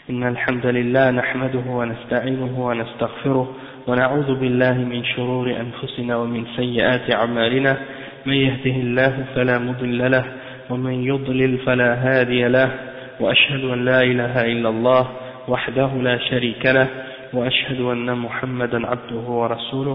إن الحمد لله نحمده ونستعينه ونستغفره ونعوذ بالله من شرور أنفسنا ومن سيئات أعمالنا من يهده الله فلا مضل له ومن يضلل فلا هادي له وأشهد أن لا إله إلا الله وحده لا شريك له وأشهد أن محمدا عبده ورسوله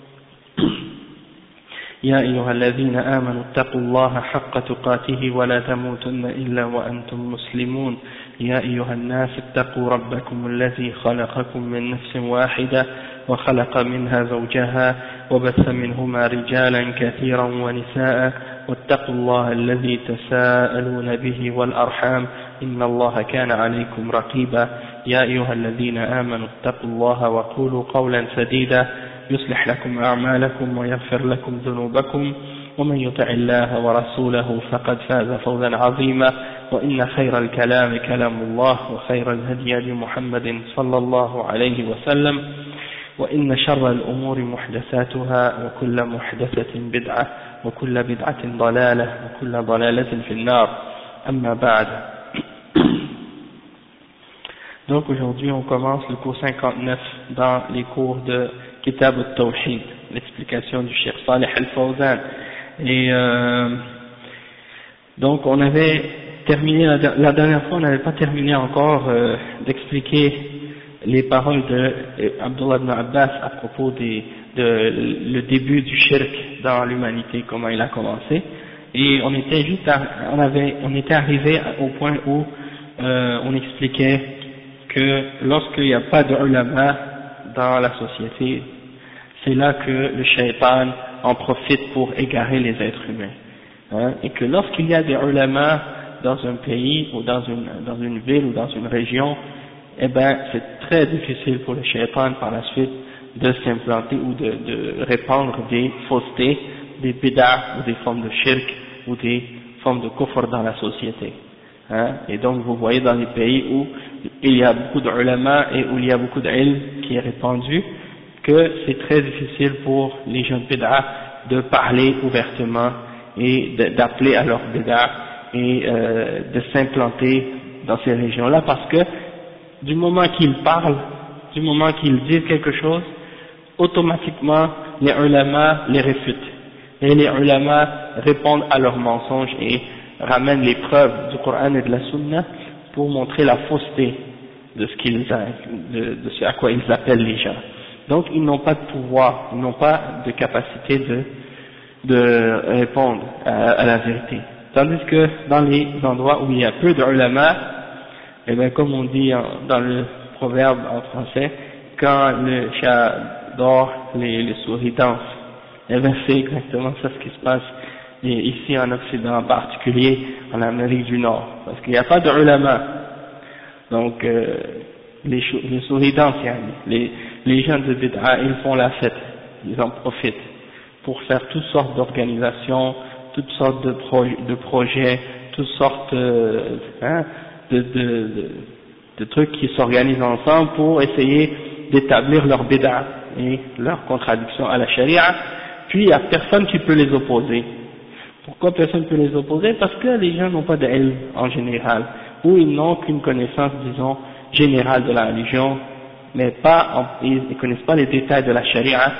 يا أيها الذين آمنوا اتقوا الله حق تقاته ولا تموتن إلا وأنتم مسلمون يا أيها الناس اتقوا ربكم الذي خلقكم من نفس واحدة وخلق منها زوجها وبث منهما رجالا كثيرا ونساء واتقوا الله الذي تساءلون به والأرحام إن الله كان عليكم رقيبا يا أيها الذين آمنوا اتقوا الله وقولوا قولا سديدا يصلح لكم أعمالكم ويغفر لكم ذنوبكم ومن يطع الله ورسوله فقد فاز فوزا عظيما وإن خير الكلام كلام الله وخير الهدي هدي محمد صلى الله عليه وسلم وإن شر الأمور محدثاتها وكل محدثة بدعة وكل بدعة ضلالة وكل ضلالة في النار أما بعد. Donc aujourd'hui on commence le cours 59 dans les cours de Kitab al-Tawhid, l'explication du Cheikh Salih al-Fawzan. Et donc on avait terminé, la dernière fois on n'avait pas terminé encore d'expliquer les paroles de Abdullah ibn Abbas à propos le début du shirk dans l'humanité, comment il a commencé. Et on était arrivé au point où on expliquait que lorsqu'il n'y a pas de ulama dans la société, c'est là que le shaitan en profite pour égarer les êtres humains. Hein, et que lorsqu'il y a des ulama dans un pays ou dans une ville ou dans une région, eh ben c'est très difficile pour le shaitan par la suite de s'implanter ou de répandre des faussetés, des bid'ah ou des formes de shirk ou des formes de kufr dans la société. Hein, et donc vous voyez dans les pays où il y a beaucoup de ulama et où il y a beaucoup d'ilm qui est répandu, que c'est très difficile pour les jeunes bid'ah de parler ouvertement et d'appeler à leur bid'ah et de s'implanter dans ces régions-là, parce que du moment qu'ils parlent, du moment qu'ils disent quelque chose, automatiquement les ulama les réfutent et les ulama répondent à leurs mensonges et ramènent les preuves du Coran et de la Sunna pour montrer la fausseté de ce à quoi ils appellent les gens. Donc ils n'ont pas de pouvoir, ils n'ont pas de capacité de répondre à la vérité. Tandis que dans les endroits où il y a peu de ulama, et bien comme on dit dans le proverbe en français, quand le chat dort, les souris dansent. Et bien c'est exactement ça ce qui se passe ici en Occident, en particulier en Amérique du Nord, parce qu'il n'y a pas de ulama. Donc les souris dansent, les gens de bid'a, ils font la fête, ils en profitent pour faire toutes sortes d'organisations, toutes sortes de projets, toutes sortes de trucs qui s'organisent ensemble pour essayer d'établir leur bid'a et leur contradiction à la charia, puis il n'y a personne qui peut les opposer. Pourquoi personne ne peut les opposer? Parce que les gens n'ont pas d'ilm en général, ou ils n'ont qu'une connaissance, disons, générale de la religion, mais ils ne connaissent pas les détails de la charia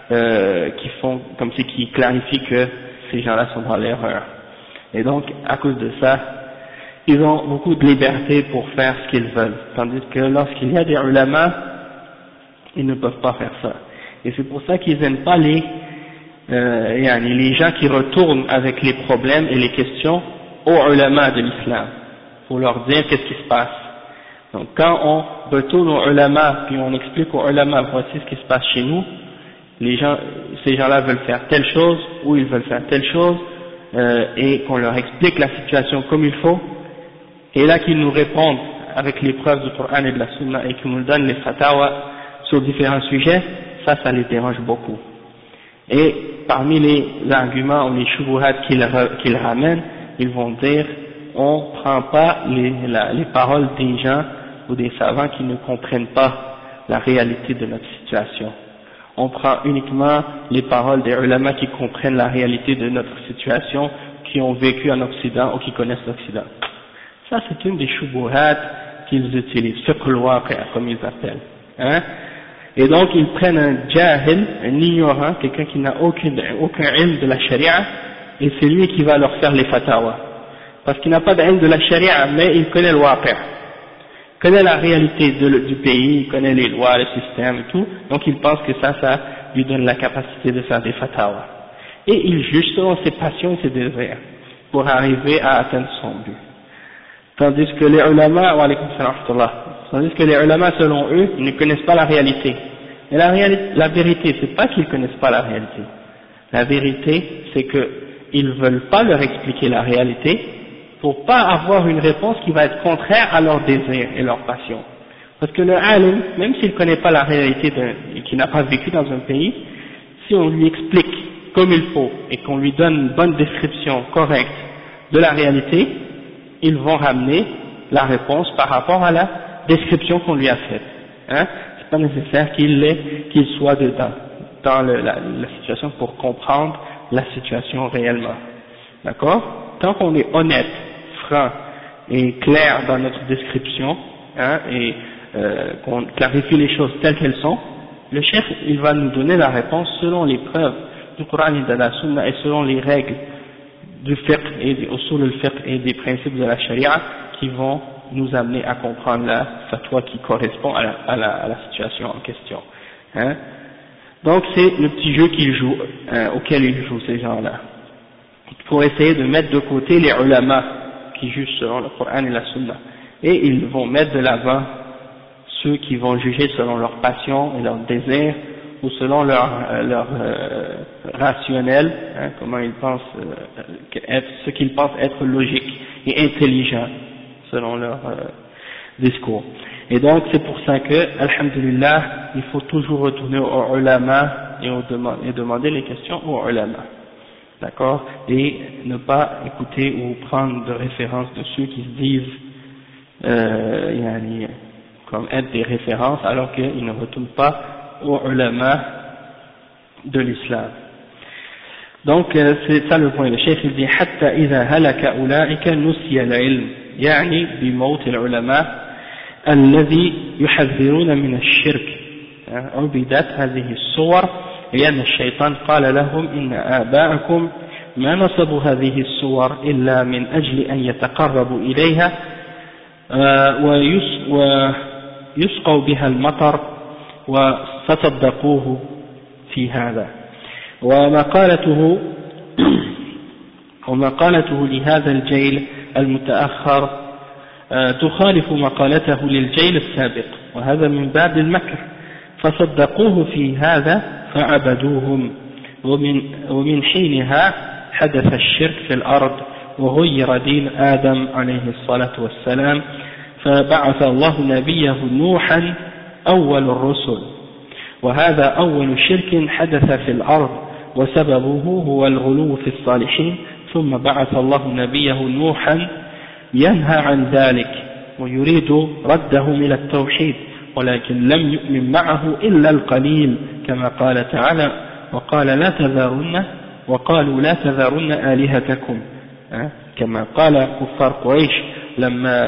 qui clarifient que ces gens-là sont dans l'erreur. Et donc, à cause de ça, ils ont beaucoup de liberté pour faire ce qu'ils veulent, tandis que lorsqu'il y a des ulama, ils ne peuvent pas faire ça. Et c'est pour ça qu'ils n'aiment pas les gens qui retournent avec les problèmes et les questions aux ulama de l'islam, pour leur dire qu'est-ce qui se passe. Donc quand on retourne aux ulama, puis on explique aux ulama, voici ce qui se passe chez nous, ces gens-là veulent faire telle chose, ou ils veulent faire telle chose, et qu'on leur explique la situation comme il faut, et là qu'ils nous répondent avec les preuves du Coran et de la Sunna, et qu'ils nous donnent les fatawa sur différents sujets, ça les dérange beaucoup. Et parmi les arguments ou les shubuhat qu'ils ramènent, ils vont dire, on ne prend pas les paroles des gens ou des savants qui ne comprennent pas la réalité de notre situation. On prend uniquement les paroles des ulama qui comprennent la réalité de notre situation, qui ont vécu en Occident ou qui connaissent l'Occident. Ça c'est une des shubuhat qu'ils utilisent, fiqh al-waqi' comme ils appellent. Hein. Et donc ils prennent un jahil, un ignorant, quelqu'un qui n'a aucun ilm de la sharia, et c'est lui qui va leur faire les fatawa. Parce qu'il n'a pas d'ilm de la sharia, mais il connaît le waqi', connaît la réalité du pays, il connaît les lois, le système et tout, donc il pense que ça lui donne la capacité de faire des fatawa. Et il juge selon ses passions et ses désirs, pour arriver à atteindre son but. Tandis que les ulama, selon eux, ils ne connaissent pas la réalité. Et la vérité, c'est pas qu'ils connaissent pas la réalité. La vérité, c'est qu'ils veulent pas leur expliquer la réalité pour pas avoir une réponse qui va être contraire à leurs désirs et leurs passions. Parce que le alim, même s'il connaît pas la réalité qui n'a pas vécu dans un pays, si on lui explique comme il faut et qu'on lui donne une bonne description correcte de la réalité, ils vont ramener la réponse par rapport à la description qu'on lui a faite. Hein? C'est pas nécessaire qu'il soit dans la situation pour comprendre la situation réellement. D'accord? Tant qu'on est honnête, franc et clair dans notre description, hein, et qu'on clarifie les choses telles qu'elles sont, le chef il va nous donner la réponse selon les preuves du Coran et de la Sunna et selon les règles du fiqh et des usul al-fiqh et des principes de la sharia qui vont nous amener à comprendre la fatwa qui correspond à la situation en question. Hein. Donc c'est le petit jeu qu'ils jouent, auquel ils jouent ces gens-là, pour essayer de mettre de côté les ulama qui jugent selon le Coran et la Sunna, et ils vont mettre de l'avant ceux qui vont juger selon leur passion et leur désir ou selon leur rationnel, hein, comment ils pensent ce qu'ils pensent être logique et intelligent selon leur discours. Et donc c'est pour ça que, alhamdulillah, il faut toujours retourner aux ulama et demander les questions aux ulama, d'accord, et ne pas écouter ou prendre de référence de ceux qui se disent comme être des références alors qu'ils ne retournent pas aux ulama de l'islam. Donc c'est ça le point. Le cheikh il dit حتى إذا هلك أولئك نسي العلم يعني بموت العلماء الذي يحذرون من الشرك عبدت هذه الصور لأن الشيطان قال لهم إن آباءكم ما نصبوا هذه الصور إلا من أجل أن يتقربوا إليها ويسقوا بها المطر وتصدقوه في هذا. ومقالته لهذا الجيل المتأخر تخالف مقالته للجيل السابق، وهذا من باب المكر، فصدقوه في هذا فعبدوهم، ومن حينها حدث الشرك في الأرض وغير دين آدم عليه الصلاة والسلام، فبعث الله نبيه نوحا أول الرسل، وهذا أول شرك حدث في الأرض وسببه هو الغلو في الصالحين، ثم بعث الله نبيه نوحا ينهى عن ذلك ويريد ردهم إلى التوحيد، ولكن لم يؤمن معه إلا القليل، كما قال تعالى وقال لا تذرن وقالوا لا تذرن آلهتكم، كما قال كفار قريش لما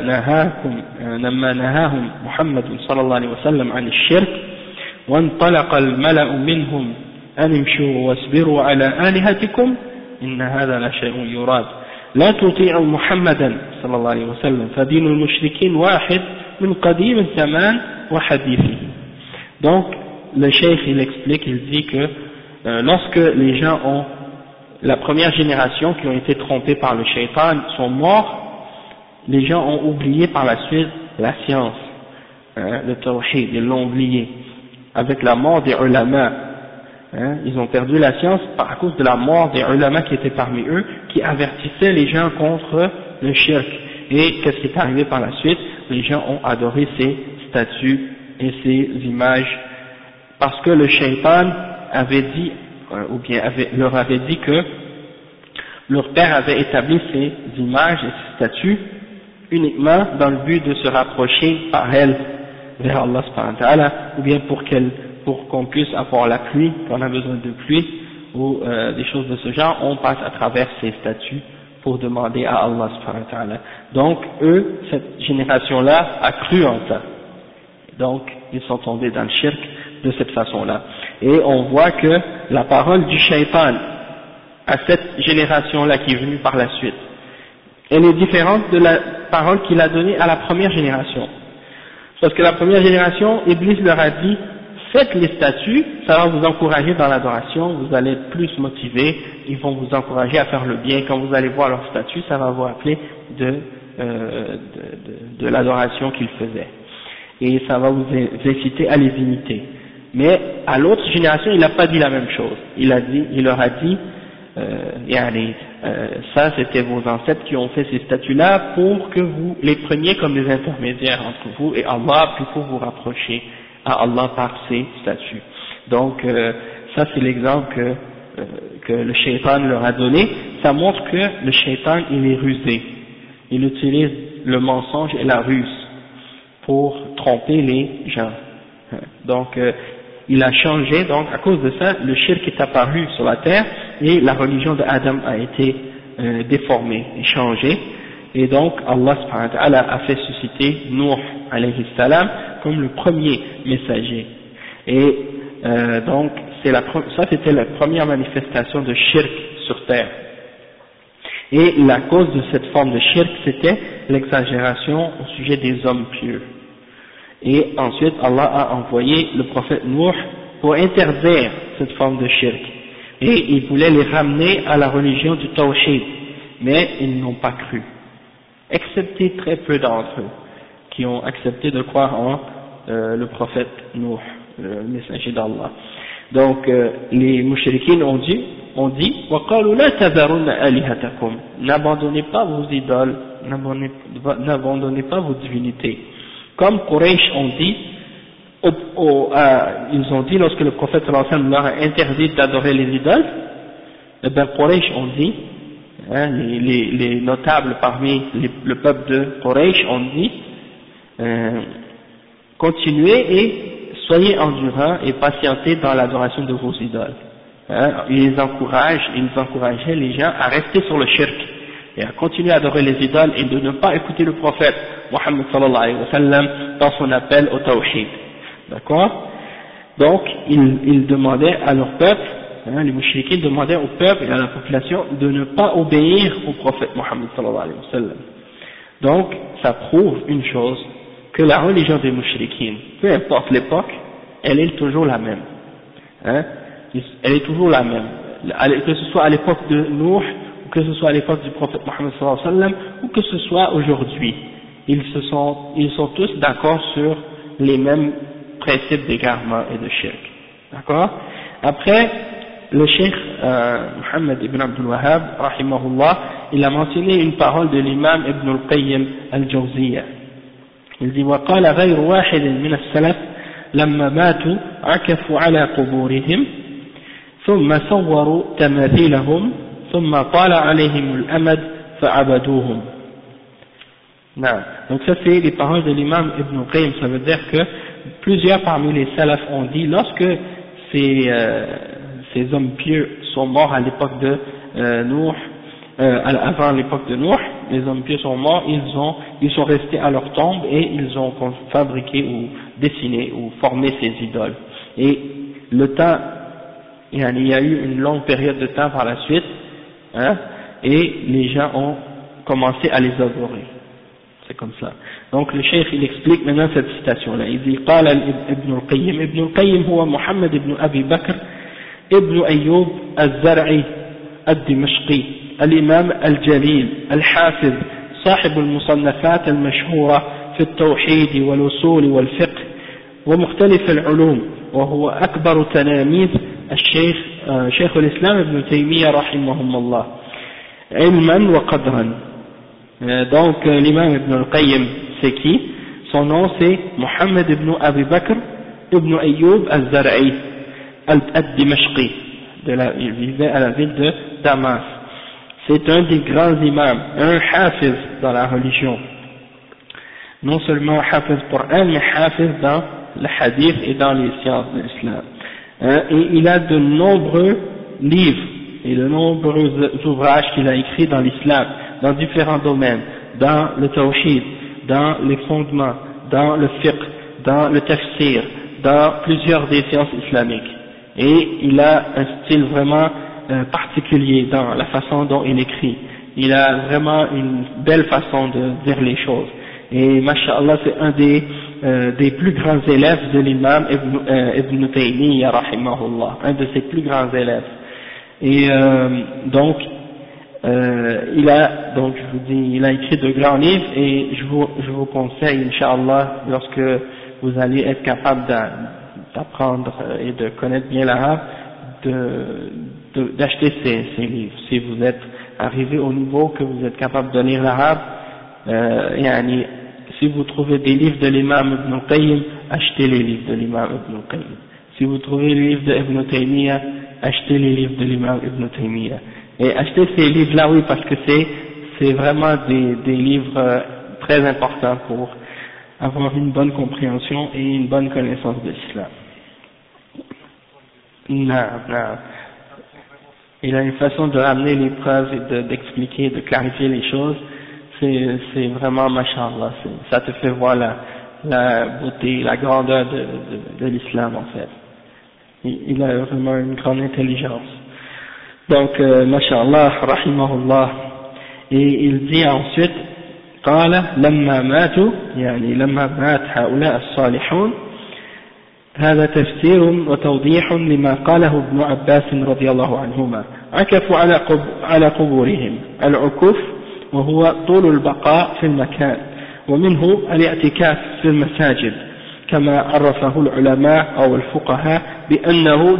نهاهم محمد صلى الله عليه وسلم عن الشرك، وانطلق الملأ منهم أن امشوا واصبروا على آلهتكم إن هذا لشيء يراد لا تطيعوا محمدا صلى الله عليه وسلم فدين المشركين واحد من قديم الزمان وحديثه. Donc le cheikh il explique, il dit que lorsque les gens ont la première génération qui ont été trompés par le shaitan sont morts, les gens ont oublié par la suite la science, le tawhid, ils l'ont oublié avec la mort des ulama. Ils ont perdu la science à cause de la mort des ulama qui étaient parmi eux, qui avertissaient les gens contre le shirk. Et qu'est-ce qui est arrivé par la suite? Les gens ont adoré ces statues et ces images, parce que le shaitan avait dit, ou bien leur avait dit que leur père avait établi ces images et ces statues uniquement dans le but de se rapprocher par elles vers Allah subhanahu wa ta'ala, ou bien pour qu'on puisse avoir la pluie, quand on a besoin de pluie, ou des choses de ce genre, on passe à travers ces statues pour demander à Allah subhanahu wa ta'ala. Donc eux, cette génération-là a cru en ça. Donc ils sont tombés dans le shirk de cette façon-là. Et on voit que la parole du shaitan à cette génération-là qui est venue par la suite, elle est différente de la parole qu'il a donnée à la première génération. Parce que la première génération, Iblis leur a dit, faites les statues, ça va vous encourager dans l'adoration, vous allez être plus motivés, ils vont vous encourager à faire le bien, quand vous allez voir leurs statues, ça va vous rappeler de l'adoration qu'ils faisaient. Et ça va vous inciter à les imiter. Mais à l'autre génération, il n'a pas dit la même chose. Il leur a dit, ça c'était vos ancêtres qui ont fait ces statues-là pour que vous les preniez comme des intermédiaires entre vous et Allah, puis pour vous rapprocher à Allah par ces statues. Donc ça c'est l'exemple que le shaitan leur a donné. Ça montre que le shaitan il est rusé, il utilise le mensonge et la ruse pour tromper les gens. Donc il a changé, donc à cause de ça, le shirk est apparu sur la terre et la religion d'Adam a été déformée et changée. Et donc Allah subhanahu wa ta'ala a fait susciter Nuh alayhi salam comme le premier messager. Et donc ça c'était la première manifestation de shirk sur terre. Et la cause de cette forme de shirk c'était l'exagération au sujet des hommes pieux. Et ensuite Allah a envoyé le prophète Nuh pour interdire cette forme de shirk. Et il voulait les ramener à la religion du tawhid, mais ils n'ont pas cru. Excepté très peu d'entre eux qui ont accepté de croire en le prophète Nuh, le messager d'Allah. Donc les mushrikines ont dit وَقَالُوا لَا تَذَرُنَّ آلِهَتَكُمْ, n'abandonnez pas vos idoles, n'abandonnez pas vos divinités. Comme Quraysh ont dit, ils ont dit lorsque le prophète sallallahu alayhi wa sallam leur a interdit d'adorer les idoles, eh bien Quraysh ont dit, les notables parmi le peuple de Quraysh ont dit, continuez et soyez endurants et patientez dans l'adoration de vos idoles. Ils encourageaient les gens à rester sur le shirk et à continuer à adorer les idoles et de ne pas écouter le prophète Muhammad sallallahu alayhi wa sallam dans son appel au tawhid. D'accord? Donc ils demandaient à leur peuple, les mouchriquins demandaient au peuple et à la population de ne pas obéir au prophète Muhammad sallallahu alayhi wa sallam. Donc ça prouve une chose, que la religion des mouchriquins, peu importe l'époque, elle est toujours la même. Elle est toujours la même, que ce soit à l'époque de Nuh, ou que ce soit à l'époque du prophète Muhammad sallallahu alayhi wa sallam, ou que ce soit aujourd'hui. Ils sont tous d'accord sur les mêmes principes d'égarement et de shirk. D'accord? Après, le cheikh Muhammad ibn Abdul Wahhab, rahimahullah, il a mentionné une parole de l'imam Ibn al-Qayyim al-Jawziyya. Il dit وقال غير واحد من السلف لما ماتوا عكفوا على قبورهم ثم صوروا تماثيلهم ثم طال عليهم الأمد فعبدوهم. Non. Donc ça c'est les paroles de l'imam Ibn al-Qayyim. Ça veut dire que plusieurs parmi les salafs ont dit, lorsque ces hommes pieux sont morts à l'époque de Nuh, avant l'époque de Nuh, les hommes pieux sont morts, ils sont restés à leur tombe et ils ont fabriqué ou dessiné ou formé ces idoles. Et le temps, il y a eu une longue période de temps par la suite, et les gens ont commencé à les adorer. C'est comme ça. Donc le cheikh il explique maintenant cette citation-là. Il dit قال ابن القيم هو محمد بن أبي بكر ابن أيوب الزرعي الدمشقي الإمام الجليل الحافظ صاحب المصنفات المشهورة في التوحيد والوصول والفقه ومختلف العلوم، وهو أكبر تلاميذ الشيخ شيخ الإسلام ابن تيمية رحمه الله علما وقدرا. Donc l'imam Ibn al-Qayyim c'est qui? Son nom c'est Muhammad ibn Abi Bakr ibn Ayyub al-Zar'i al-Dimashqi, il vivait à la ville de Damas. C'est un des grands imams, un hafiz dans la religion, non seulement hafiz Coran mais hafiz dans le hadith et dans les sciences de l'islam. Et il a de nombreux livres et de nombreux ouvrages qu'il a écrits dans l'islam, dans différents domaines, dans le tawhid, dans les fondements, dans le fiqh, dans le tafsir, dans plusieurs des sciences islamiques. Et il a un style vraiment particulier dans la façon dont il écrit. Il a vraiment une belle façon de dire les choses. Et masha'Allah, c'est un des plus grands élèves de l'imam Ibn Taymiyyah rahimahullah, un de ses plus grands élèves. Et donc il a écrit de grands livres, et je vous conseille, Inch'Allah, lorsque vous allez être capable d'apprendre et de connaître bien l'arabe, d'acheter ces livres. Si vous êtes arrivé au niveau que vous êtes capable de lire l'arabe, si vous trouvez des livres de l'imam Ibn Qayyim, achetez les livres de l'imam Ibn Qayyim. Si vous trouvez les livres de Ibn Taymiyyah, achetez les livres de l'imam Ibn Taymiyyah. Et achetez ces livres-là, oui, parce que c'est vraiment des livres très importants pour avoir une bonne compréhension et une bonne connaissance de l'islam. Non. Il a une façon de ramener les preuves et d'expliquer, de clarifier les choses. C'est vraiment machallah, ça te fait voir la beauté, la grandeur de l'islam en fait. Il a vraiment une grande intelligence. Donc, machallah, rahimahullah. Et il dit ensuite, قال لما ماتوا يعني لما مات هؤلاء الصالحون هذا تفسير وتوضيح لما قاله ابن عباس رضي الله عنهما عكفوا على قبورهم العكوف وهو طول البقاء في المكان ومنه الاعتكاف في المساجد كما عرفه العلماء أو الفقهاء بأنه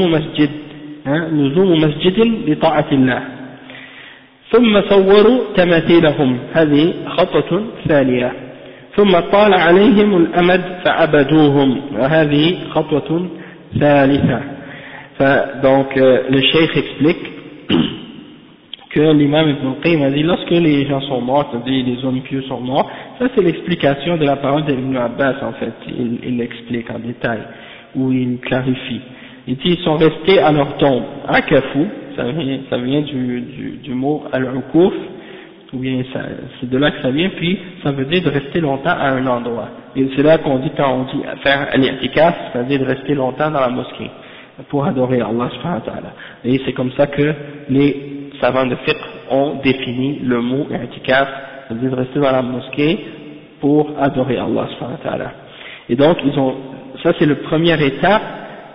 لزوم مسجد لطاعة الله ثم صوروا تماثيلهم هذه خطوة ثانية ثم طال عليهم الأمد فعبدوهم وهذه خطوة ثالثة. Donc le cheikh explique que l'imam Ibn Qayyim a dit lorsque les gens sont morts, c'est-à-dire les hommes pieux sont morts, ça c'est l'explication de la parole d'Ibn Abbas en fait, il l'explique en détail, où il clarifie. Il dit ils sont restés à leur tombe, akafu, ça vient du mot al-ukuf, ou bien c'est de là que ça vient, puis ça veut dire de rester longtemps à un endroit. Et c'est là qu'on dit, quand on dit faire al-i'tikaf, c'est-à-dire de rester longtemps dans la mosquée, pour adorer Allah subhanahu wa ta'ala. Et c'est comme ça que les savants de fiqh ont défini le mot i'tikaf, c'est-à-dire de rester dans la mosquée pour adorer Allah subhanahu wa ta'ala. Et donc ça c'est la première étape,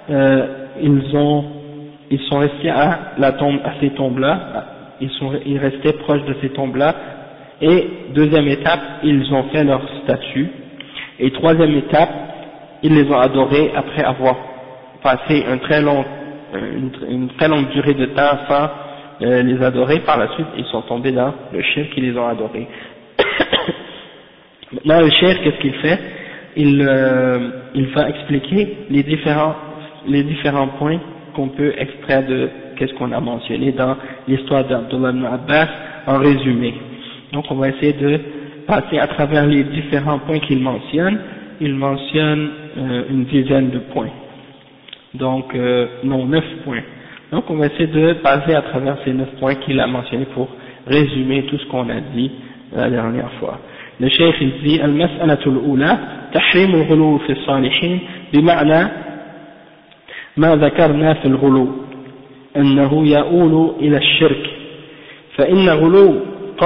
ils sont restés à ces tombes-là, ils restaient proches de ces tombes-là, et deuxième étape, ils ont fait leur statue, et troisième étape, ils les ont adorés après avoir passé une très longue durée de temps sans les adorer. Par la suite, ils sont tombés dans le shirk qui les ont adorés. Maintenant, le shirk, qu'est-ce qu'il fait? Il va expliquer les différents points qu'on peut extraire de qu'est-ce qu'on a mentionné dans l'histoire d'Abdullah ibn Abbas en résumé. Donc on va essayer de passer à travers les différents points qu'il mentionne. Il mentionne une dizaine de points. Donc, 9 points. Donc on va essayer de passer à travers ces 9 points qu'il a mentionnés pour résumer tout ce qu'on a dit la dernière fois. Le cheikh il dit المسألة الأولى تحريم الغلو في الصالحين بمعنى ما ذكرنا في الغلو أنه يؤول إلى الشرك فإن غلو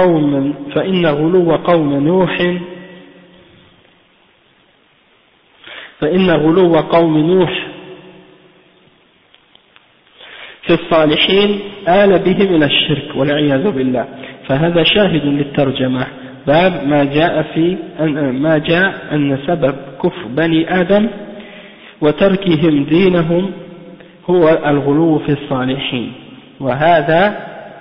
قوم نوح في الصالحين آل بهم إلى الشرك والعياذ بالله فهذا شاهد للترجمة باب ما جاء أن سبب كفر بني آدم وتركهم دينهم هو الغلو في الصالحين وهذا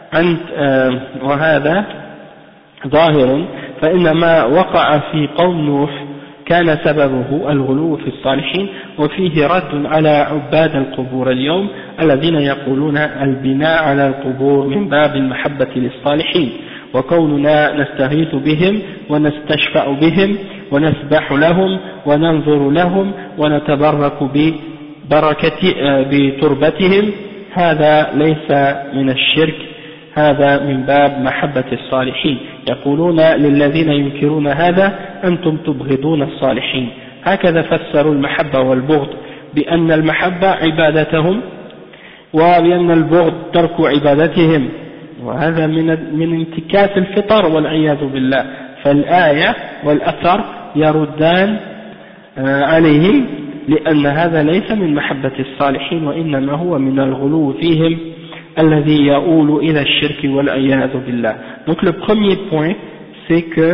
ظاهر فإن ما وقع في قوم نوح كان سببه الغلو في الصالحين وفيه رد على عباد القبور اليوم الذين يقولون البناء على القبور من باب المحبة للصالحين وكوننا نستغيث بهم ونستشفع بهم ونسبح لهم وننظر لهم ونتبرك بتربتهم هذا ليس من الشرك هذا من باب محبة الصالحين يقولون للذين ينكرون هذا أنتم تبغضون الصالحين هكذا فسروا المحبة والبغض بأن المحبة عبادتهم وبأن البغض ترك عبادتهم وهذا من انتكاس الفطر والعياذ بالله فالآية والأثر يردان عليهم لأن هذا ليس من محبة الصالحين وإنما هو من الغلو فيهم الذي يؤول إلى الشرك والعياذ بالله. Donc le premier point c'est que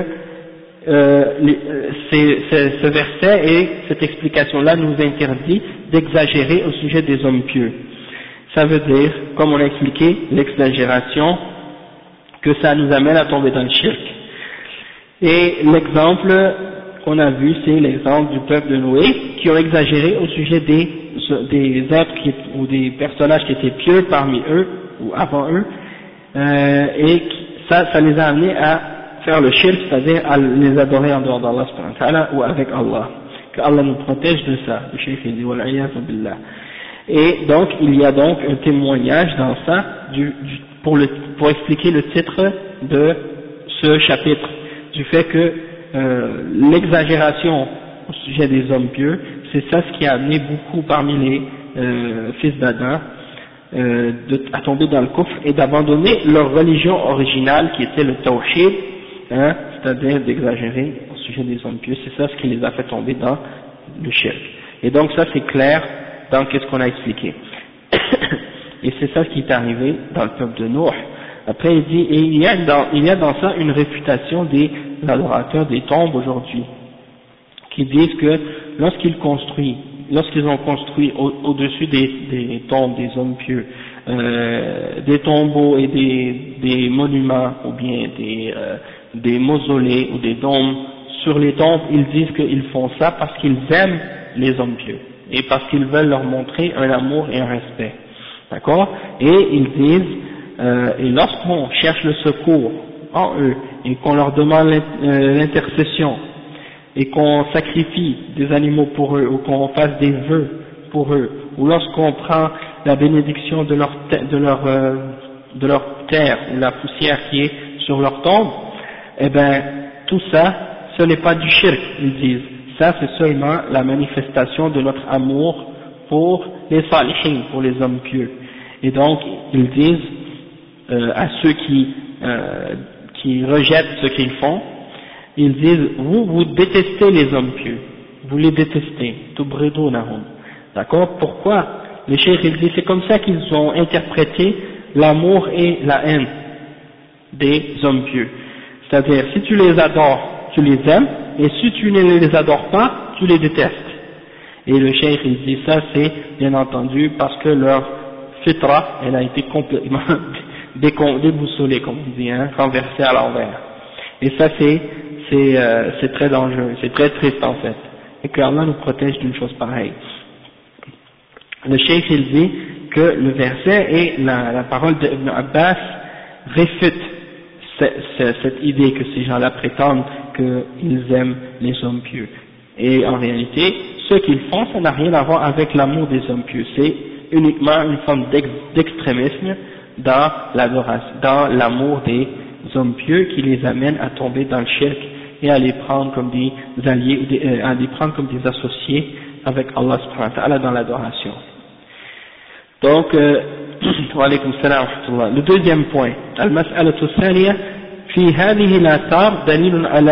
ce verset et cette explication-là nous interdit d'exagérer au sujet des hommes pieux. Ça veut dire, comme on a expliqué, l'exagération, que ça nous amène à tomber dans le shirk. Et l'exemple qu'on a vu, c'est l'exemple du peuple de Noé, qui ont exagéré au sujet des êtres ou des personnages qui étaient pieux parmi eux, ou avant eux, et ça les a amenés à faire le shirk, c'est-à-dire à les adorer en dehors d'Allah subhanahu wa ta'ala ou avec Allah. Que Allah nous protège de ça, le Cheikh il dit wal'iyadu billah. Et donc il y a donc un témoignage dans ça pour expliquer le titre de ce chapitre, du fait que l'exagération au sujet des hommes pieux, c'est ça ce qui a amené beaucoup parmi les fils d'Adam à tomber dans le kufr et d'abandonner leur religion originale qui était le tawhid, c'est-à-dire d'exagérer au sujet des hommes pieux. C'est ça ce qui les a fait tomber dans le shirk. Et donc ça c'est clair dans qu'est-ce qu'on a expliqué. Et c'est ça ce qui est arrivé dans le peuple de Nuh. Après il dit, et il y a dans ça une réfutation des adorateurs des tombes aujourd'hui, qui disent que lorsqu'ils ont construit au-dessus des tombes des hommes pieux, des tombeaux et des monuments, ou bien des mausolées ou des dômes sur les tombes, ils disent qu'ils font ça parce qu'ils aiment les hommes pieux, et parce qu'ils veulent leur montrer un amour et un respect. D'accord? Et ils disent, et lorsqu'on cherche le secours en eux, et qu'on leur demande l'intercession, et qu'on sacrifie des animaux pour eux, ou qu'on fasse des vœux pour eux, ou lorsqu'on prend la bénédiction de leur terre, ou la poussière qui est sur leur tombe, eh ben, tout ça, ce n'est pas du shirk, ils disent. Ça, c'est seulement la manifestation de notre amour pour les salihin, pour les hommes pieux. Et donc, ils disent à ceux qui rejettent ce qu'ils font, ils disent, vous détestez les hommes pieux, vous les détestez, tubridunahum. D'accord? Pourquoi? Le cheikh il dit, c'est comme ça qu'ils ont interprété l'amour et la haine des hommes pieux. C'est-à-dire, si tu les adores, tu les aimes, et si tu ne les adores pas, tu les détestes. Et le cheikh il dit ça, c'est bien entendu parce que leur fitra, elle a été complètement déboussolée, comme on dit, renversée à l'envers. Et ça c'est très dangereux, c'est très triste en fait, et que Allah nous protège d'une chose pareille. Le cheikh il dit que le verset et la parole d'Ibn Abbas réfutent cette idée que ces gens-là prétendent qu'ils aiment les hommes pieux. Et en réalité, ce qu'ils font, ça n'a rien à voir avec l'amour des hommes pieux, c'est uniquement une forme d'extrémisme dans l'amour des hommes pieux qui les amène à tomber dans le shirk et à les prendre comme des alliés, à les prendre comme des associés avec Allah subhanahu wa ta'ala dans l'adoration. Donc, wa alaykum salam wa rahmatullah. Le deuxième point, al-mas'alatu thaniya, في هذه الآثار دليل على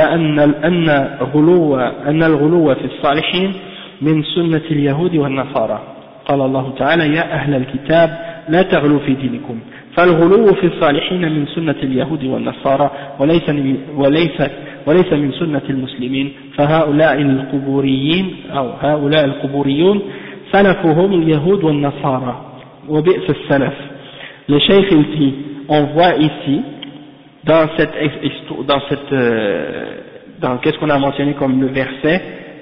أن الغلو في الصالحين من سنة اليهود والنصارى. قال الله تعالى يا أهل الكتاب لا تغلوا في دينكم فالغلو في الصالحين من سنة اليهود والنصارى وليس من سنة المسلمين فهؤلاء القبوريون سلفهم اليهود والنصارى وبئس السلف. Le cheikh il dit, on voit ici dans qu'est-ce qu'on a mentionné comme le verset,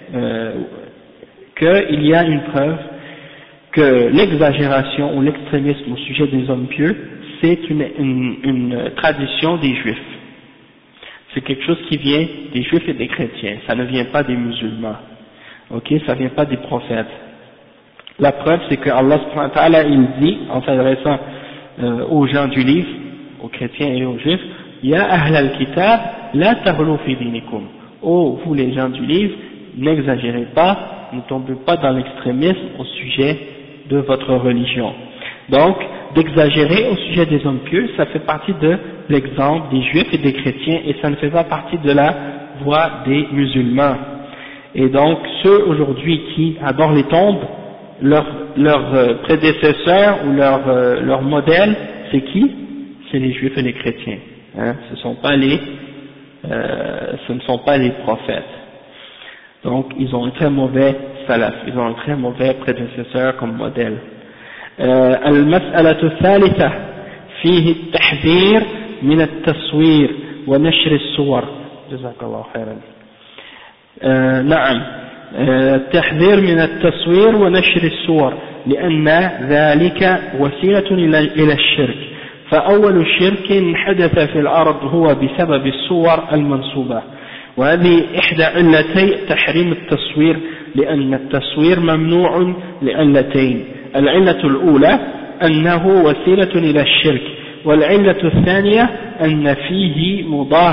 qu'il y a une preuve que l'exagération ou l'extrémisme au sujet des hommes pieux, c'est une tradition des juifs. C'est quelque chose qui vient des juifs et des chrétiens, ça ne vient pas des musulmans, ok, ça vient pas des prophètes. La preuve, c'est que Allah subhanahu wa ta'ala, il dit, en s'adressant aux gens du livre, aux chrétiens et aux juifs, Ya ahl al-kitab, la taghlu fi dinikum. Oh, vous les gens du livre, n'exagérez pas, ne tombez pas dans l'extrémisme au sujet de votre religion. Donc, d'exagérer au sujet des hommes pieux, ça fait partie de l'exemple des juifs et des chrétiens, et ça ne fait pas partie de la voie des musulmans. Et donc, ceux aujourd'hui qui adorent les tombes, leurs prédécesseurs ou leur modèle, c'est qui? C'est les juifs et les chrétiens. Hein? Ce ne sont pas les prophètes. Donc, ils ont un très mauvais salaf, ils ont un très mauvais prédécesseur comme modèle. المسألة الثالثة فيه التحذير من التصوير ونشر الصور. جزاك الله خيرا. نعم، التحذير من التصوير ونشر الصور لأن ذلك وسيلة إلى الشرك. فأول شرك حدث في الأرض هو بسبب الصور المنصوبة، وهذه إحدى علتي تحريم التصوير، لأن التصوير ممنوع لعلتين. العلة الأولى أنه وسيلة إلى الشرك، والعلة الثانية أن فيه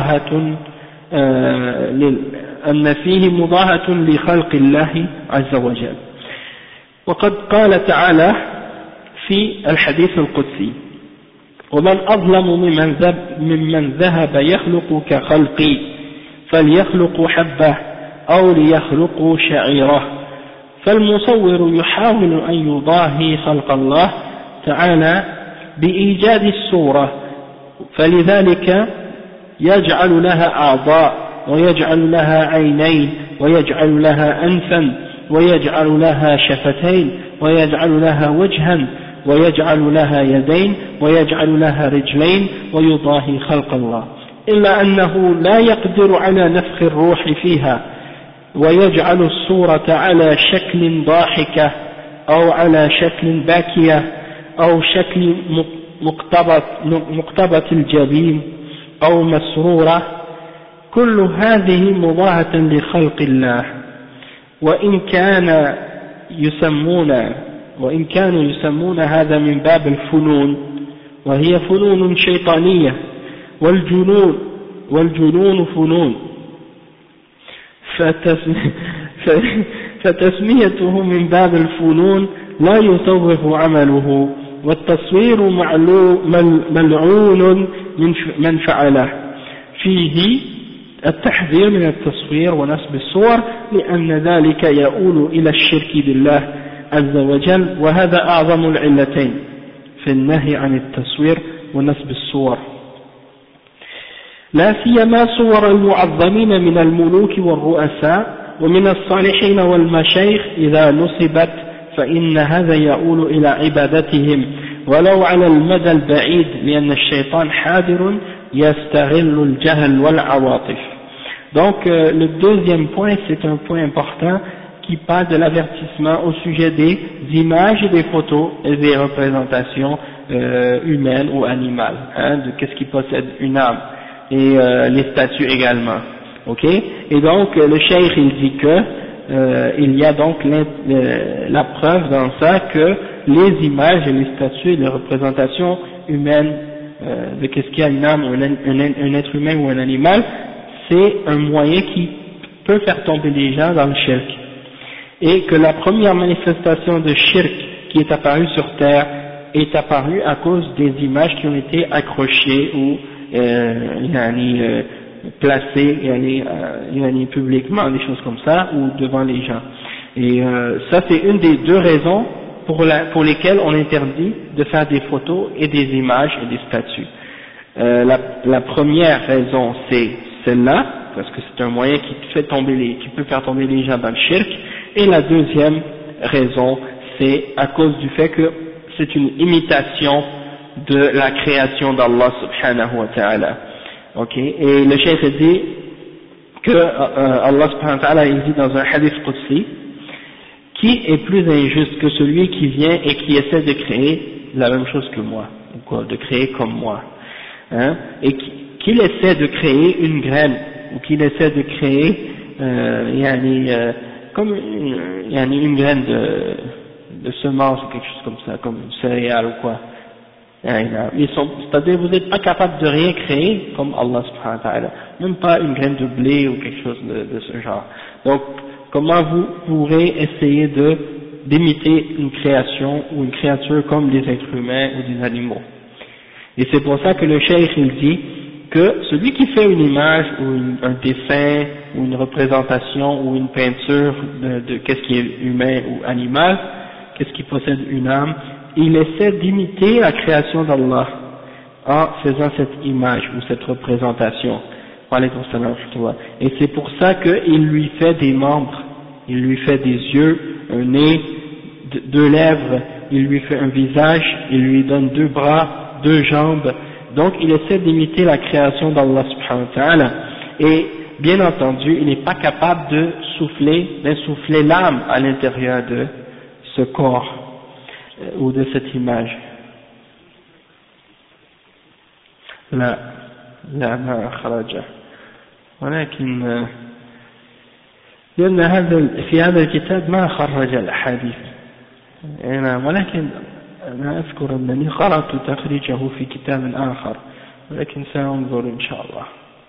مضاهة لخلق الله عز وجل. وقد قال تعالى في الحديث القدسي: ومن أظلم ممن ذهب يخلق كخلقي فليخلق حبة أو ليخلق شعيرة. فالمصور يحاول أن يضاهي خلق الله تعالى بإيجاد الصورة، فلذلك يجعل لها أعضاء، ويجعل لها عينين، ويجعل لها أنفا، ويجعل لها شفتين، ويجعل لها وجها، ويجعل لها يدين، ويجعل لها رجلين، ويضاهي خلق الله، إلا أنه لا يقدر على نفخ الروح فيها، ويجعل الصورة على شكل ضاحكة، أو على شكل باكية، أو شكل مقتبة الجبين، أو مسرورة. كل هذه مضاهة لخلق الله، وإن كانوا يسمون هذا من باب الفنون، وهي فنون شيطانية، والجنون فنون، فتسميته من باب الفنون لا يصوف عمله، والتصوير ملعون من فعله. فيه التحذير من التصوير ونسب الصور، لأن ذلك يؤول إلى الشرك بالله عز وجل، وهذا أعظم العلتين في النهي عن التصوير ونسب الصور، لا سيما صور المعظمين من الملوك والرؤساء ومن الصالحين والمشايخ إذا نصبت، فإن هذا يؤول إلى عبادتهم ولو على المدى البعيد، لأن الشيطان حاضر يستغل الجهل والعواطف. Donc le deuxième point, c'est un point important qui parle de l'avertissement au sujet des images et des photos et des représentations humaines ou animales, de qu'est-ce qui possède une âme, et les statues également. Ok? Et donc le cheikh il dit que il y a donc la preuve dans ça que les images et les statues et les représentations humaines de qu'est-ce qu'il y a une âme, un être humain ou un animal, c'est un moyen qui peut faire tomber les gens dans le shirk. Et que la première manifestation de shirk qui est apparue sur terre est apparue à cause des images qui ont été accrochées ou placées publiquement, des choses comme ça, ou devant les gens. Et ça c'est une des deux raisons pour lesquelles on interdit de faire des photos et des images et des statues. La première raison c'est celle-là, parce que c'est un moyen qui peut faire tomber les gens dans le shirk, et la deuxième raison c'est à cause du fait que c'est une imitation de la création d'Allah subhanahu wa ta'ala. Ok, et le cheikh dit que Allah subhanahu wa ta'ala il dit dans un hadith qudsi: qui est plus injuste que celui qui vient et qui essaie de créer la même chose que moi, ou quoi, de créer comme moi, hein, et qu'il essaie de créer une graine, ou qu'il essaie de créer comme une graine de semences ou quelque chose comme ça, comme une céréale ou quoi. C'est-à-dire vous n'êtes pas capable de rien créer comme Allah subhanahu wa ta'ala, même pas une graine de blé ou quelque chose de ce genre. Donc comment vous pourrez essayer d'imiter une création ou une créature comme des êtres humains ou des animaux? Et c'est pour ça que le cheikh il dit que celui qui fait une image ou un dessin ou une représentation ou une peinture de qu'est-ce qui est humain ou animal, qu'est-ce qui possède une âme, il essaie d'imiter la création d'Allah en faisant cette image ou cette représentation. Et c'est pour ça qu'il lui fait des membres, il lui fait des yeux, un nez, deux lèvres, il lui fait un visage, il lui donne deux bras, deux jambes. Donc il essaie d'imiter la création d'Allah subhanahu wa ta'ala. Et bien entendu, il n'est pas capable d'insuffler l'âme à l'intérieur de ce corps ou de cette image. لا ما أخرجه، ولكن لأن في هذا الكتاب ما خرج الأحاديث، ولكن أنا أذكر أنني قرأت تخريجه في كتاب آخر، ولكن سأنظر إن شاء الله.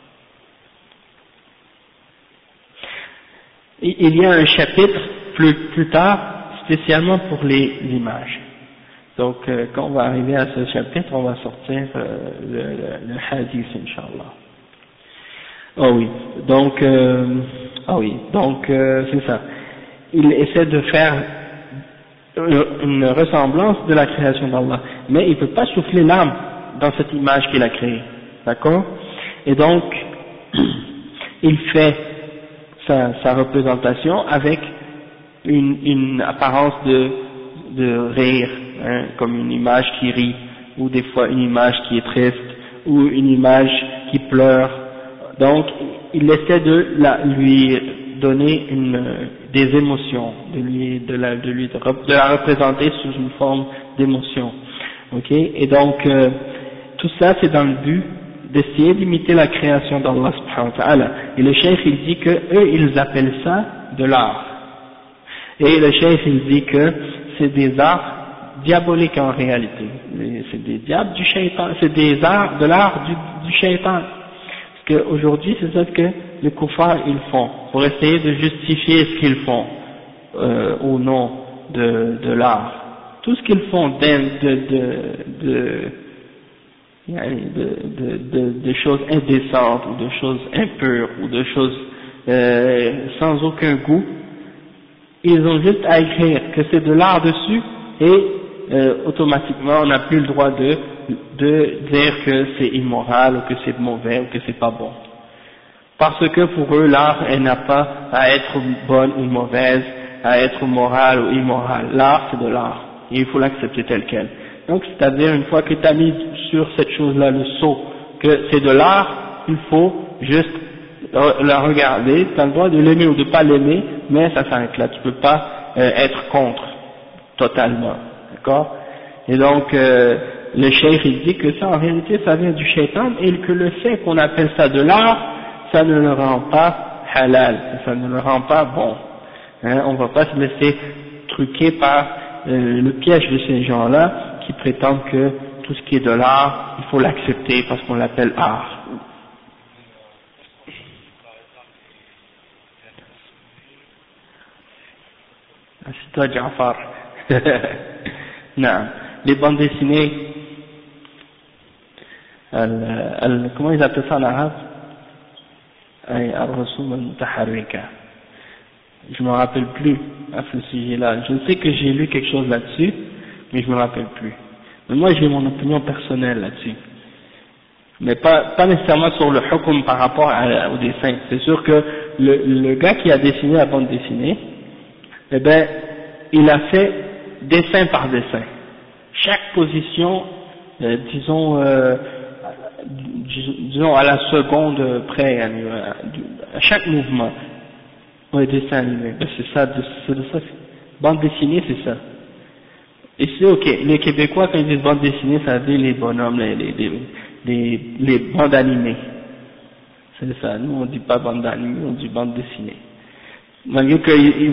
Il y a un chapitre plus tard spécialement pour les images. Donc quand on va arriver à ce chapitre, on va sortir le hadith, Inch'Allah. Oh oui, donc c'est ça. Il essaie de faire une ressemblance de la création d'Allah, mais il ne peut pas souffler l'âme dans cette image qu'il a créée, d'accord? Et donc il fait sa représentation avec une apparence de rire, hein, comme une image qui rit, ou des fois une image qui est triste, ou une image qui pleure. Donc il essaie de lui donner des émotions, de la représenter sous une forme d'émotion. Ok? Et donc tout ça c'est dans le but d'essayer d'imiter la création d'Allah subhanahu wa ta'ala. Et le cheikh il dit que eux ils appellent ça de l'art. Et le cheikh il dit que c'est des arts diaboliques en réalité. C'est des diables du shaitan, c'est des arts de l'art du shaitan. Parce qu'aujourd'hui c'est ça que les kuffars ils font, pour essayer de justifier ce qu'ils font au nom de l'art. Tout ce qu'ils font de choses indécentes ou de choses impures ou de choses sans aucun goût, ils ont juste à écrire que c'est de l'art dessus et automatiquement on n'a plus le droit de dire que c'est immoral ou que c'est mauvais ou que c'est pas bon. Parce que pour eux l'art elle n'a pas à être bonne ou mauvaise, à être morale ou immorale. L'art c'est de l'art et il faut l'accepter tel quel. Donc c'est-à-dire une fois que tu as mis sur cette chose-là le sceau que c'est de l'art, il faut juste la regarder, tu as le droit de l'aimer ou de pas l'aimer, mais ça s'arrête là, tu peux pas être contre totalement, d'accord? Et donc le cheikh il dit que ça en réalité ça vient du shaitan et que le fait qu'on appelle ça de l'art, ça ne le rend pas halal, ça ne le rend pas bon, hein, on va pas se laisser truquer par le piège de ces gens-là qui prétendent que tout ce qui est de l'art, il faut l'accepter parce qu'on l'appelle art. C'est toi Ja'far. Non. Les bandes dessinées, comment ils appellent ça en arabe? Al-Rasum al-Mutaharrika. Je me rappelle plus à ce sujet-là. Je sais que j'ai lu quelque chose là-dessus, mais je me rappelle plus. Mais moi j'ai mon opinion personnelle là-dessus. Mais pas nécessairement sur le hukm par rapport au dessin. C'est sûr que le gars qui a dessiné la bande dessinée, eh ben, il a fait dessin par dessin. Chaque position, disons à la seconde près, à chaque mouvement, ouais, dessin animé, ben c'est ça, bande dessinée c'est ça. Et c'est ok, les Québécois quand ils disent bande dessinée, ça veut dire les bonhommes, les bandes animées. C'est ça, nous on dit pas bande animée, on dit bande dessinée. Malgré que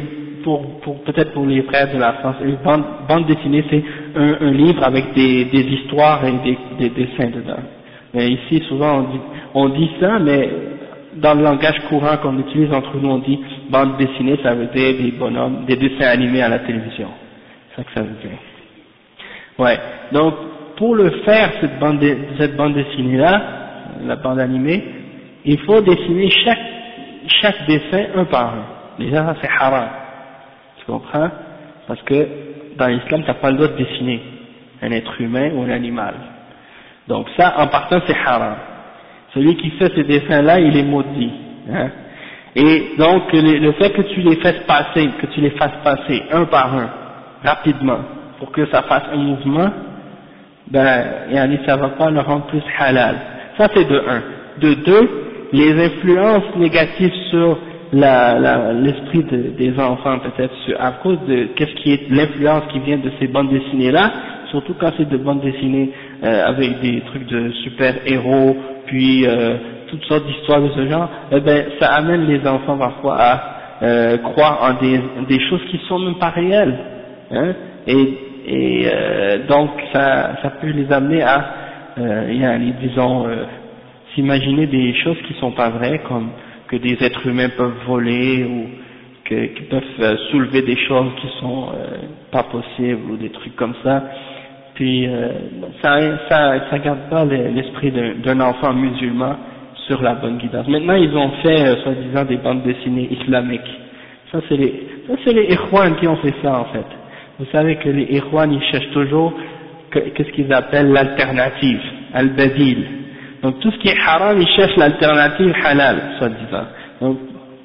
peut-être pour les frères de la France, une bande dessinée c'est un livre avec des histoires et des dessins dedans. Mais ici souvent on dit ça, mais dans le langage courant qu'on utilise entre nous on dit bande dessinée, ça veut dire des bonhommes, des dessins animés à la télévision. C'est ça que ça veut dire. Ouais. Donc pour le faire cette bande dessinée là, la bande animée, il faut dessiner chaque dessin un par un. Déjà ça c'est haram. Tu comprends? Parce que dans l'islam tu n'as pas le droit de dessiner un être humain ou un animal. Donc ça en partant c'est haram. Celui qui fait ces dessins là il est maudit. Hein? Et donc le fait que tu les fasses passer un par un, rapidement, pour que ça fasse un mouvement, ben ça va pas le rendre plus halal. Ça c'est de un. De deux, les influences négatives sur l'esprit des enfants peut-être à cause de qu'est-ce qui est l'influence qui vient de ces bandes dessinées là, surtout quand c'est de bandes dessinées avec des trucs de super héros puis toutes sortes d'histoires de ce genre, eh ben ça amène les enfants parfois à croire en des choses qui sont même pas réelles, hein, et donc ça peut les amener à disons s'imaginer des choses qui sont pas vraies, comme que des êtres humains peuvent voler ou qui peuvent soulever des choses qui sont pas possibles ou des trucs comme ça. Puis ça garde pas l'esprit d'un enfant musulman sur la bonne guidance. Maintenant ils ont fait soi-disant des bandes dessinées islamiques. Ça c'est les Ikhwan qui ont fait ça en fait. Vous savez que les Ikhwan ils cherchent toujours qu'est-ce qu'ils appellent l'alternative, al-badil. Donc tout ce qui est haram, ils cherchent l'alternative halal, soi-disant. Donc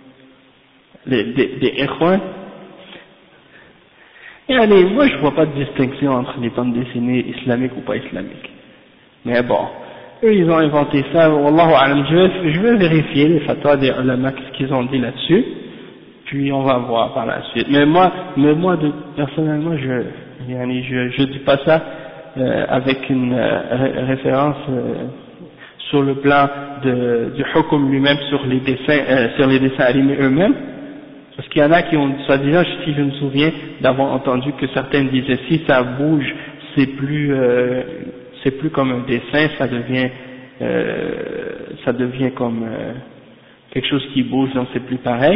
des Ikhwan, et allez, moi je vois pas de distinction entre les bandes dessinées islamiques ou pas islamiques. Mais bon, eux ils ont inventé ça, wallahu alam, je vais vérifier les fatwas des ulama, qu'est-ce qu'ils ont dit là-dessus, puis on va voir par la suite. Mais moi personnellement, je dis pas ça avec une référence sur le plan du hukm lui-même sur les dessins animés eux-mêmes, parce qu'il y en a qui ont, soi-disant, si je me souviens d'avoir entendu que certains disaient si ça bouge, c'est plus comme un dessin, ça devient comme quelque chose qui bouge, donc c'est plus pareil.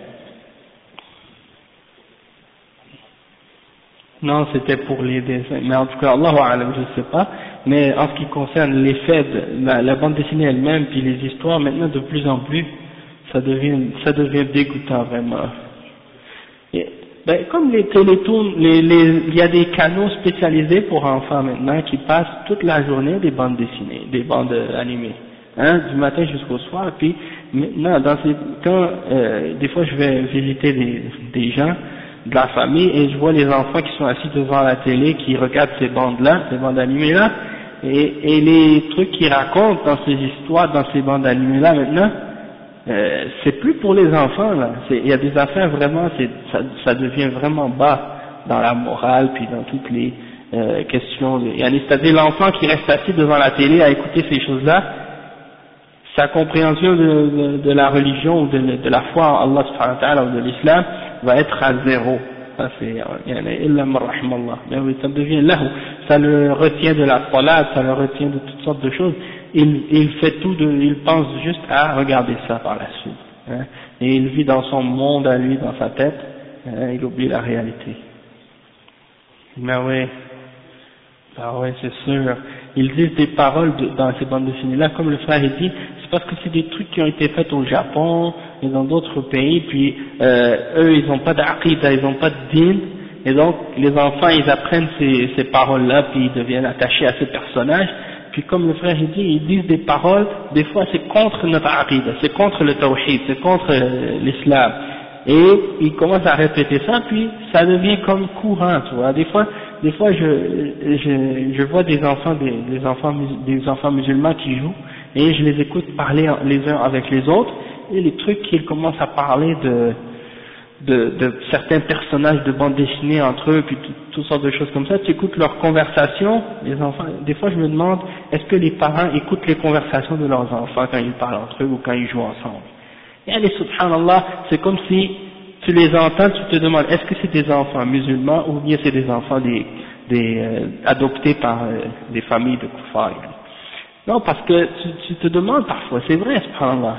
Non, c'était pour les dessins, mais en tout cas, Allahu a'lam, je sais pas, mais en ce qui concerne l'effet de la bande dessinée elle-même, puis les histoires, maintenant de plus en plus, ça devient dégoûtant vraiment. Et, ben, comme les télétoons, il y a des canaux spécialisés pour enfants maintenant qui passent toute la journée des bandes dessinées, des bandes animées, hein, du matin jusqu'au soir, puis maintenant, des fois je vais visiter des gens de la famille et je vois les enfants qui sont assis devant la télé, qui regardent ces bandes-là, ces bandes animées-là, et les trucs qu'ils racontent dans ces histoires, dans ces bandes animées-là maintenant, c'est plus pour les enfants là, il y a des affaires vraiment, ça devient vraiment bas dans la morale puis dans toutes les questions, c'est-à-dire l'enfant qui reste assis devant la télé à écouter ces choses-là, sa compréhension de la religion ou de la foi en Allah subhanahu wa ta'ala ou de l'islam va être à zéro. Ça c'est, mais oui, ça devient là, ça le retient de la salat, ça le retient de toutes sortes de choses. Il fait il pense juste à regarder ça par la suite, hein, et il vit dans son monde à lui, dans sa tête, hein, il oublie la réalité. Mais oui. Ah ouais, c'est sûr. Ils disent des paroles dans ces bandes dessinées-là, comme le frère dit, c'est parce que c'est des trucs qui ont été faits au Japon et dans d'autres pays, puis eux ils n'ont pas d'aqida, ils n'ont pas de din, et donc les enfants ils apprennent ces paroles-là, puis ils deviennent attachés à ces personnages, puis comme le frère dit, ils disent des paroles, des fois c'est contre notre aqida, c'est contre le tawhid, c'est contre l'islam. Et ils commencent à répéter ça, puis ça devient comme courant, tu vois. Des fois je vois des enfants musulmans qui jouent, et je les écoute parler les uns avec les autres, et les trucs qu'ils commencent à parler de certains personnages de bande dessinée entre eux, puis toutes sortes de choses comme ça, tu écoutes leurs conversations, les enfants, des fois je me demande, est-ce que les parents écoutent les conversations de leurs enfants quand ils parlent entre eux ou quand ils jouent ensemble? Et allez, subhanallah, c'est comme si tu les entends, tu te demandes, est-ce que c'est des enfants musulmans ou bien c'est des enfants adoptés par des familles de kuffar? Non, parce que tu te demandes parfois, c'est vrai, subhanallah.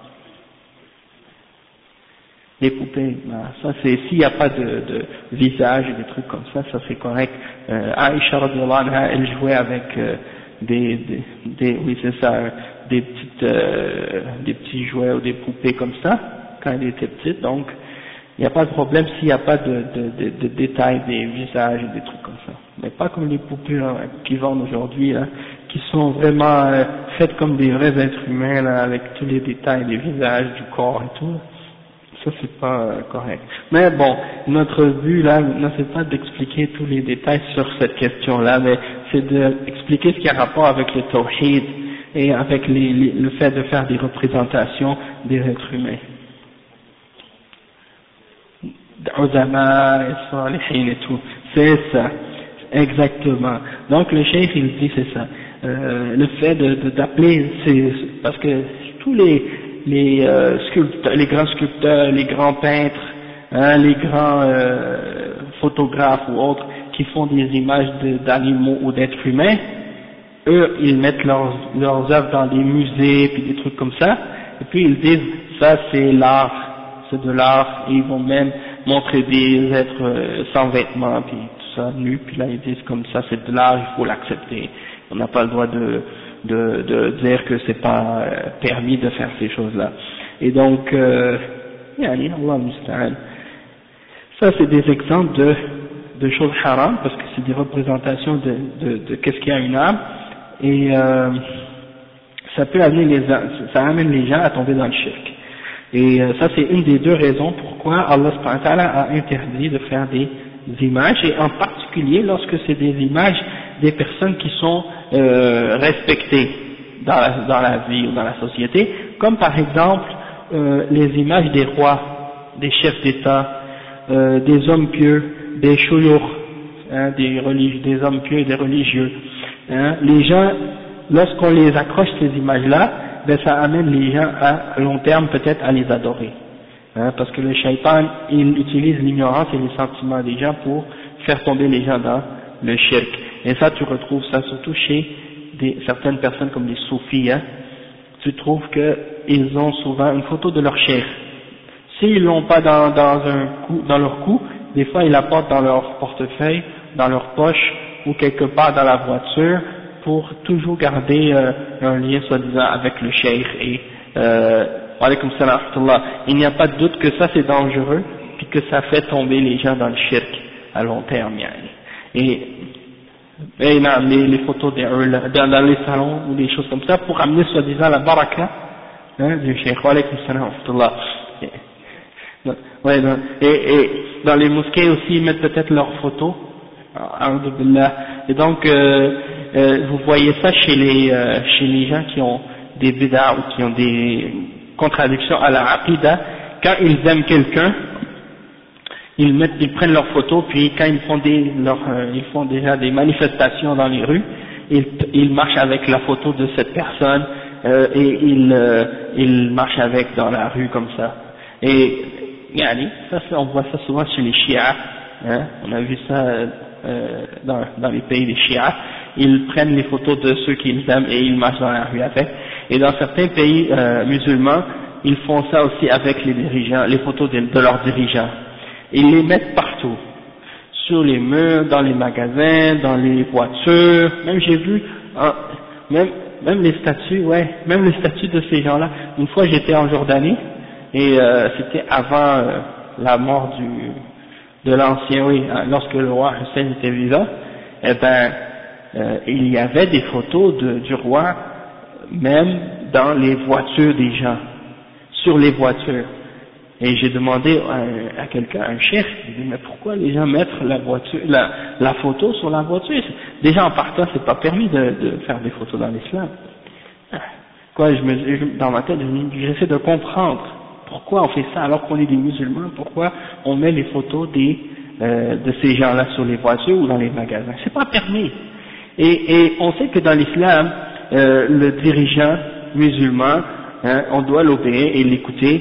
Les poupées, ça c'est, s'il n'y a pas de visage et des trucs comme ça c'est correct. Aïcha radhiyallahu anha, elle jouait avec oui c'est ça, des petits jouets ou des poupées comme ça, quand elle était petite, donc il n'y a pas de problème s'il n'y a pas de détails des visages et des trucs comme ça. Mais pas comme les poupées là, qui vendent aujourd'hui, là, qui sont vraiment faites comme des vrais êtres humains, là, avec tous les détails des visages, du corps et tout. Ça c'est pas correct. Mais bon, notre but là, c'est pas d'expliquer tous les détails sur cette question-là, mais c'est d'expliquer ce qui a rapport avec le tawhid et avec le fait de faire des représentations des êtres humains. Uzama et Salihin et tout. C'est ça. Exactement. Donc le cheikh il dit c'est ça. Le fait d'appeler, parce que tous les sculpteurs, les grands sculpteurs, les grands peintres, hein, les grands photographes ou autres qui font des images d'animaux ou d'êtres humains, eux ils mettent leurs œuvres dans des musées puis des trucs comme ça, et puis ils disent ça c'est l'art, c'est de l'art, et ils vont même montrer des êtres sans vêtements puis tout ça nus, puis là ils disent comme ça c'est de l'art, il faut l'accepter, on n'a pas le droit de dire que c'est pas permis de faire ces choses-là. Et donc, yani, Allah musta'an. Ça c'est des exemples de choses haram, parce que c'est des représentations de qu'est-ce qu'il y a une âme, et ça peut amener ça amène les gens à tomber dans le shirk. Et ça c'est une des deux raisons pourquoi Allah subhanahu wa ta'ala a interdit de faire des images, et en particulier lorsque c'est des images des personnes qui sont respectées dans la vie ou dans la société, comme par exemple les images des rois, des chefs d'État, des hommes pieux, des shuyukh, hein, des hommes pieux et des religieux. Hein. Les gens, lorsqu'on les accroche ces images-là, ben ça amène les gens à long terme peut-être à les adorer. Hein, parce que le shaitan, il utilise l'ignorance et les sentiments des gens pour faire tomber les gens dans le shirk. Et ça, tu retrouves ça surtout chez certaines personnes comme les soufis. Hein. Tu trouves qu'ils ont souvent une photo de leur cheikh. S'ils l'ont pas dans leur cou, des fois ils la portent dans leur portefeuille, dans leur poche ou quelque part dans la voiture pour toujours garder un lien soi-disant avec le cheikh. Et alaykoum salam wa rahmatullah. Il n'y a pas de doute que ça c'est dangereux puis que ça fait tomber les gens dans le shirk à long terme. Et les photos dans les salons ou des choses comme ça pour amener soi-disant la baraka, hein, du cheikh. Alaykoum salam wa rahmatullah. Ouais, et dans les mosquées aussi ils mettent peut-être leurs photos, et donc vous voyez ça chez les gens qui ont des bid'a ou qui ont des contradictions à la aqida. Quand ils aiment quelqu'un, ils prennent leurs photos, puis quand ils font déjà des manifestations dans les rues, ils marchent avec la photo de cette personne et ils marchent avec dans la rue comme ça. Et ça, on voit ça souvent chez les chiites, hein, on a vu ça dans les pays des chiites, ils prennent les photos de ceux qu'ils aiment et ils marchent dans la rue avec. Et dans certains pays musulmans, ils font ça aussi avec les dirigeants, les photos de leurs dirigeants. Ils les mettent partout, sur les murs, dans les magasins, dans les voitures, même j'ai vu, même les statues, même les statues de ces gens-là. Une fois j'étais en Jordanie, et c'était avant la mort de l'ancien, lorsque le roi Hussein était vivant, il y avait des photos du roi même dans les voitures des gens, sur les voitures. Et j'ai demandé à quelqu'un, un chef, il dit mais pourquoi les gens mettent la photo sur la voiture? Déjà en partant, c'est pas permis de faire des photos dans l'islam. Dans ma tête, j'essaie de comprendre pourquoi on fait ça alors qu'on est des musulmans, pourquoi on met les photos de ces gens-là sur les voitures ou dans les magasins. C'est pas permis. Et on sait que dans l'islam, le dirigeant musulman, hein, on doit l'obéir et l'écouter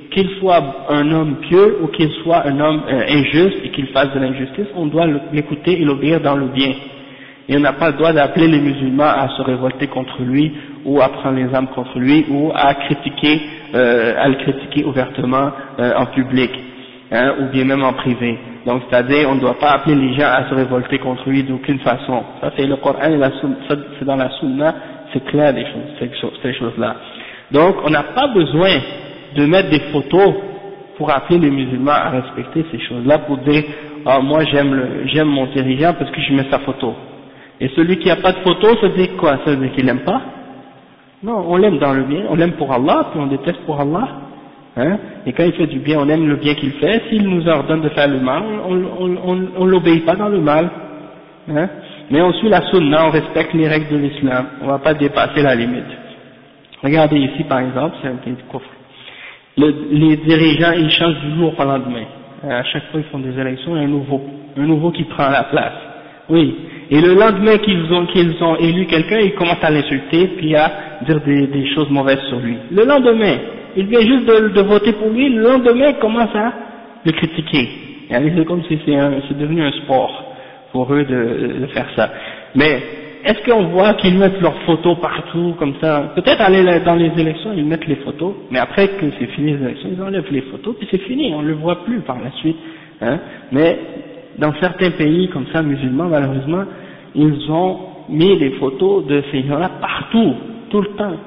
qu'il soit un homme pieux ou qu'il soit un homme injuste et qu'il fasse de l'injustice, on doit l'écouter et l'obéir dans le bien. Et on n'a pas le droit d'appeler les musulmans à se révolter contre lui ou à prendre les armes contre lui ou à le critiquer ouvertement en public, hein, ou bien même en privé. Donc c'est-à-dire on ne doit pas appeler les gens à se révolter contre lui d'aucune façon. Ça c'est le Coran et c'est dans la Sunna, c'est clair ces choses-là. Donc on n'a pas besoin de mettre des photos pour appeler les musulmans à respecter ces choses-là, pour dire ah, moi j'aime mon dirigeant parce que je mets sa photo. Et celui qui n'a pas de photo, ça veut dire quoi? Ça veut dire qu'il l'aime pas? Non, on l'aime dans le bien, on l'aime pour Allah, puis on déteste pour Allah. Hein? Et quand il fait du bien, on aime le bien qu'il fait. S'il nous ordonne de faire le mal, on l'obéit pas dans le mal. Hein? Mais on suit la sunna, on respecte les règles de l'islam. On va pas dépasser la limite. Regardez ici par exemple, c'est un petit coffre. Les dirigeants, ils changent du jour au lendemain. À chaque fois ils font des élections, il y a un nouveau qui prend la place. Oui. Et le lendemain qu'ils ont élu quelqu'un, ils commencent à l'insulter, puis à dire des choses mauvaises sur lui. Le lendemain, il vient juste de voter pour lui, le lendemain, il commence à le critiquer. C'est comme si c'est devenu un sport pour eux de faire ça. Mais est-ce qu'on voit qu'ils mettent leurs photos partout comme ça? Peut-être aller dans les élections, ils mettent les photos, mais après que c'est fini les élections, ils enlèvent les photos, puis c'est fini, on ne le voit plus par la suite. Hein? Mais dans certains pays comme ça, musulmans, malheureusement, ils ont mis des photos de ces gens-là partout, tout le temps.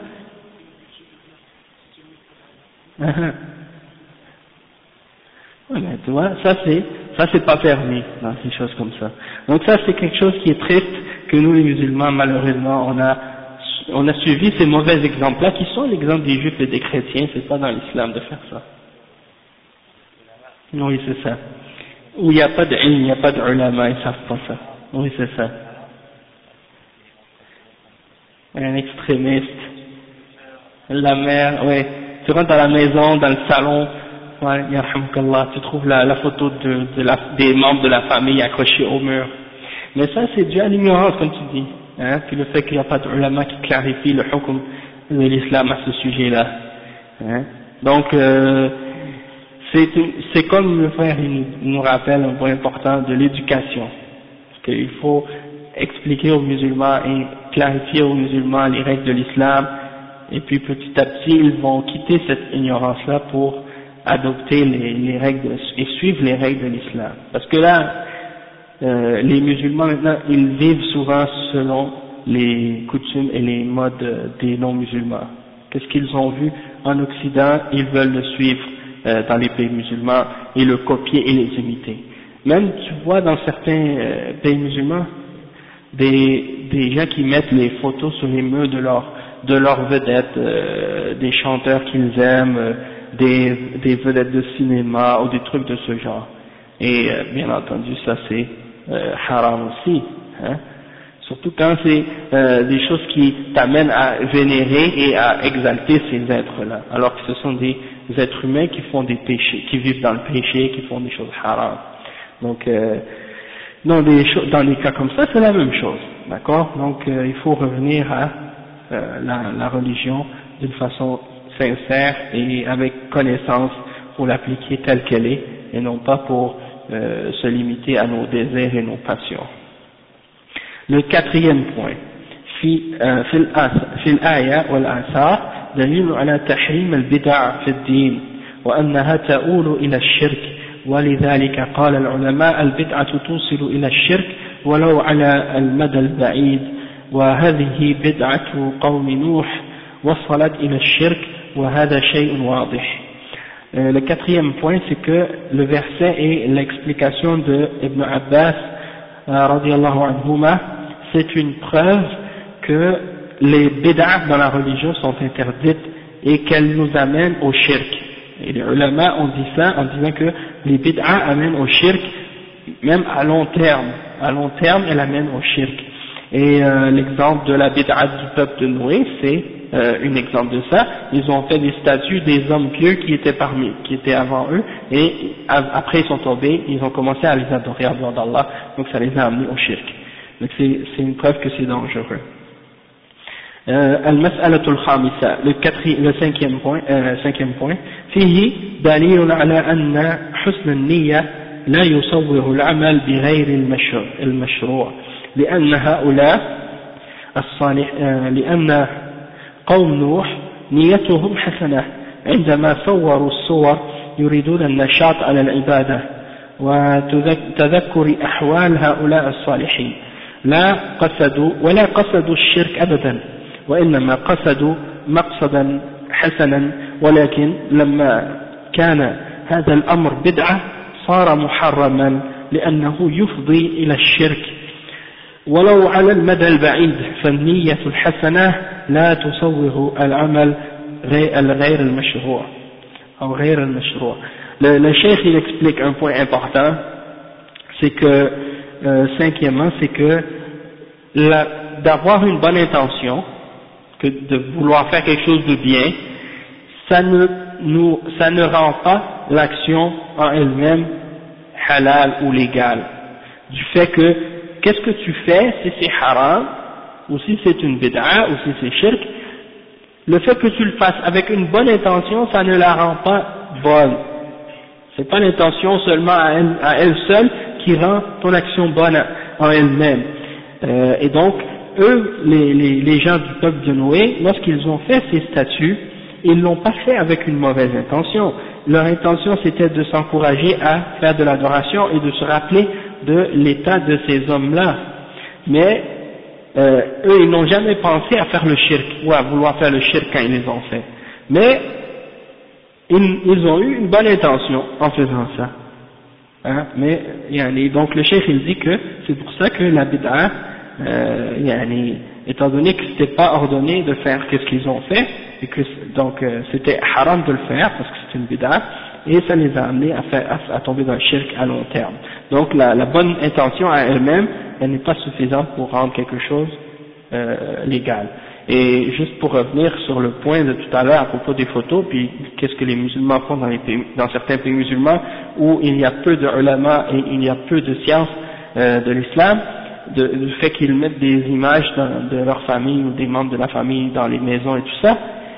Ouais, mais tu vois, ça c'est pas permis dans ces choses comme ça. Donc ça c'est quelque chose qui est triste, que nous les musulmans, malheureusement, on a suivi ces mauvais exemples-là, qui sont l'exemple des juifs et des chrétiens, c'est pas dans l'islam de faire ça. Oui, c'est ça. Où il n'y a pas de ilm, il n'y a pas de ulama, ils savent pas ça. Oui, c'est ça. Un extrémiste. La mère, oui. Tu rentres dans la maison, dans le salon, ouais, yarhamkallah, tu trouves la photo des membres de la famille accrochés au mur. Mais ça, c'est dû à l'ignorance, comme tu dis. Hein, puis le fait qu'il n'y a pas de ulama qui clarifie le hukm de l'islam à ce sujet-là. Hein. Donc, c'est comme le frère il nous rappelle un point important de l'éducation. Parce qu'il faut expliquer aux musulmans et clarifier aux musulmans les règles de l'islam, et puis petit à petit ils vont quitter cette ignorance-là pour adopter les règles et suivre les règles de l'islam. Parce que là, les musulmans maintenant, ils vivent souvent selon les coutumes et les modes des non-musulmans. Qu'est-ce qu'ils ont vu en Occident, ils veulent le suivre dans les pays musulmans et le copier et les imiter. Même tu vois dans certains pays musulmans des gens qui mettent les photos sur les murs de leurs vedettes, des chanteurs qu'ils aiment, des vedettes de cinéma ou des trucs de ce genre. Et bien entendu ça c'est haram aussi, hein. Surtout quand c'est des choses qui t'amènent à vénérer et à exalter ces êtres-là, alors que ce sont des êtres humains qui font des péchés, qui vivent dans le péché, qui font des choses haram. Donc dans des cas comme ça, c'est la même chose, d'accord. Donc il faut revenir à la religion d'une façon sincère et avec connaissance pour l'appliquer telle qu'elle est, et non pas pour se limiter à nos désirs et nos passions. Le quatrième point, في الآية والآثار دليل على تحريم البدع في الدين وأنها تؤول إلى الشرك، ولذلك قال العلماء البدعة توصل إلى الشرك ولو على المدى البعيد، وهذه بدعة قوم نوح وصلت إلى الشرك وهذا شيء واضح. Le quatrième point, c'est que le verset et l'explication de Ibn Abbas radiyallahu anhuma, c'est une preuve que les bid'ah dans la religion sont interdites et qu'elles nous amènent au shirk. Et les ulama ont dit ça en disant que les bid'ah amènent au shirk même à long terme. À long terme, elles amènent au shirk. Et l'exemple de la bid'ah du peuple de Noé, c'est un exemple de ça. Ils ont fait des statues des hommes pieux qui étaient avant eux, et après ils sont tombés, ils ont commencé à les adorer en dehors d'Allah, donc ça les a amenés au shirk. Donc c'est une preuve que c'est dangereux. المسألة الخامسة le cinquième point فيه دليل على أن حسن النية لا يصوغ العمل بغير المشروع لأن هؤلاء الصالح لأن قوم نوح نيتهم حسنة عندما صوروا الصور يريدون النشاط على العبادة وتذكر أحوال هؤلاء الصالحين ولا قصدوا الشرك أبدا وإنما قصدوا مقصدا حسنا ولكن لما كان هذا الأمر بدعة صار محرما لأنه يفضي إلى الشرك ولو على المدى البعيد فالنية الحسنة لا تصوغ العمل غير المشروع أو غير المشروع. Le cheikh il explique un point important, c'est que cinquièmement, c'est que d'avoir une bonne intention, que de vouloir faire quelque chose de bien, ça ne rend pas l'action en elle-même halal ou légale. Du fait que qu'est-ce que tu fais, si c'est haram, ou si c'est une bid'a, ou si c'est shirk, le fait que tu le fasses avec une bonne intention, ça ne la rend pas bonne. C'est pas l'intention seulement à elle seule qui rend ton action bonne en elle-même. Et donc, eux, les gens du peuple de Noé, lorsqu'ils ont fait ces statues, ils l'ont pas fait avec une mauvaise intention. Leur intention c'était de s'encourager à faire de l'adoration et de se rappeler de l'état de ces hommes-là. Mais eux, ils n'ont jamais pensé à faire le shirk ou à vouloir faire le shirk quand ils les ont fait. Mais ils ont eu une bonne intention en faisant ça. Hein? Mais donc le cheikh il dit que c'est pour ça que la bid'a, étant donné que c'était pas ordonné de faire qu'est-ce qu'ils ont fait, et que donc c'était haram de le faire parce que c'est une bid'a, et ça les a amenés à tomber dans le shirk à long terme. Donc la bonne intention à elle-même, elle n'est pas suffisante pour rendre quelque chose légal. Et juste pour revenir sur le point de tout à l'heure à propos des photos, puis qu'est-ce que les musulmans font dans certains pays musulmans où il y a peu de ulama et il y a peu de sciences de l'islam, du fait qu'ils mettent des images de leur famille ou des membres de la famille dans les maisons et tout ça,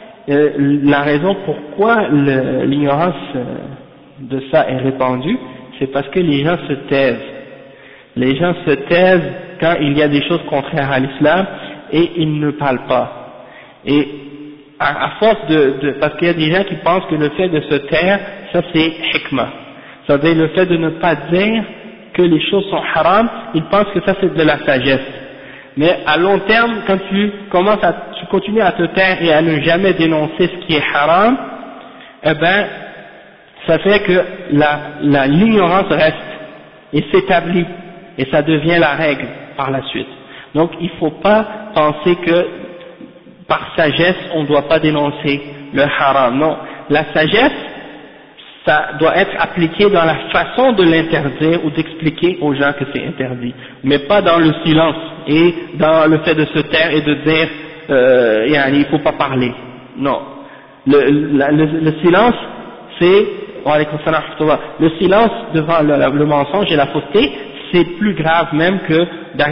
la raison pourquoi l'ignorance de ça est répandue, c'est parce que les gens se taisent. Les gens se taisent quand il y a des choses contraires à l'islam et ils ne parlent pas. Et à force parce qu'il y a des gens qui pensent que le fait de se taire, ça c'est hikmah. C'est-à-dire le fait de ne pas dire que les choses sont haram, ils pensent que ça c'est de la sagesse. Mais à long terme, quand tu continues à te taire et à ne jamais dénoncer ce qui est haram, eh ben, ça fait que l'ignorance reste et s'établit, et ça devient la règle par la suite. Donc il ne faut pas penser que par sagesse on ne doit pas dénoncer le haram. Non, la sagesse, ça doit être appliqué dans la façon de l'interdire ou d'expliquer aux gens que c'est interdit, mais pas dans le silence et dans le fait de se taire et de dire il ne faut pas parler. Non, le silence c'est le silence devant le mensonge et la fausseté, c'est plus grave même que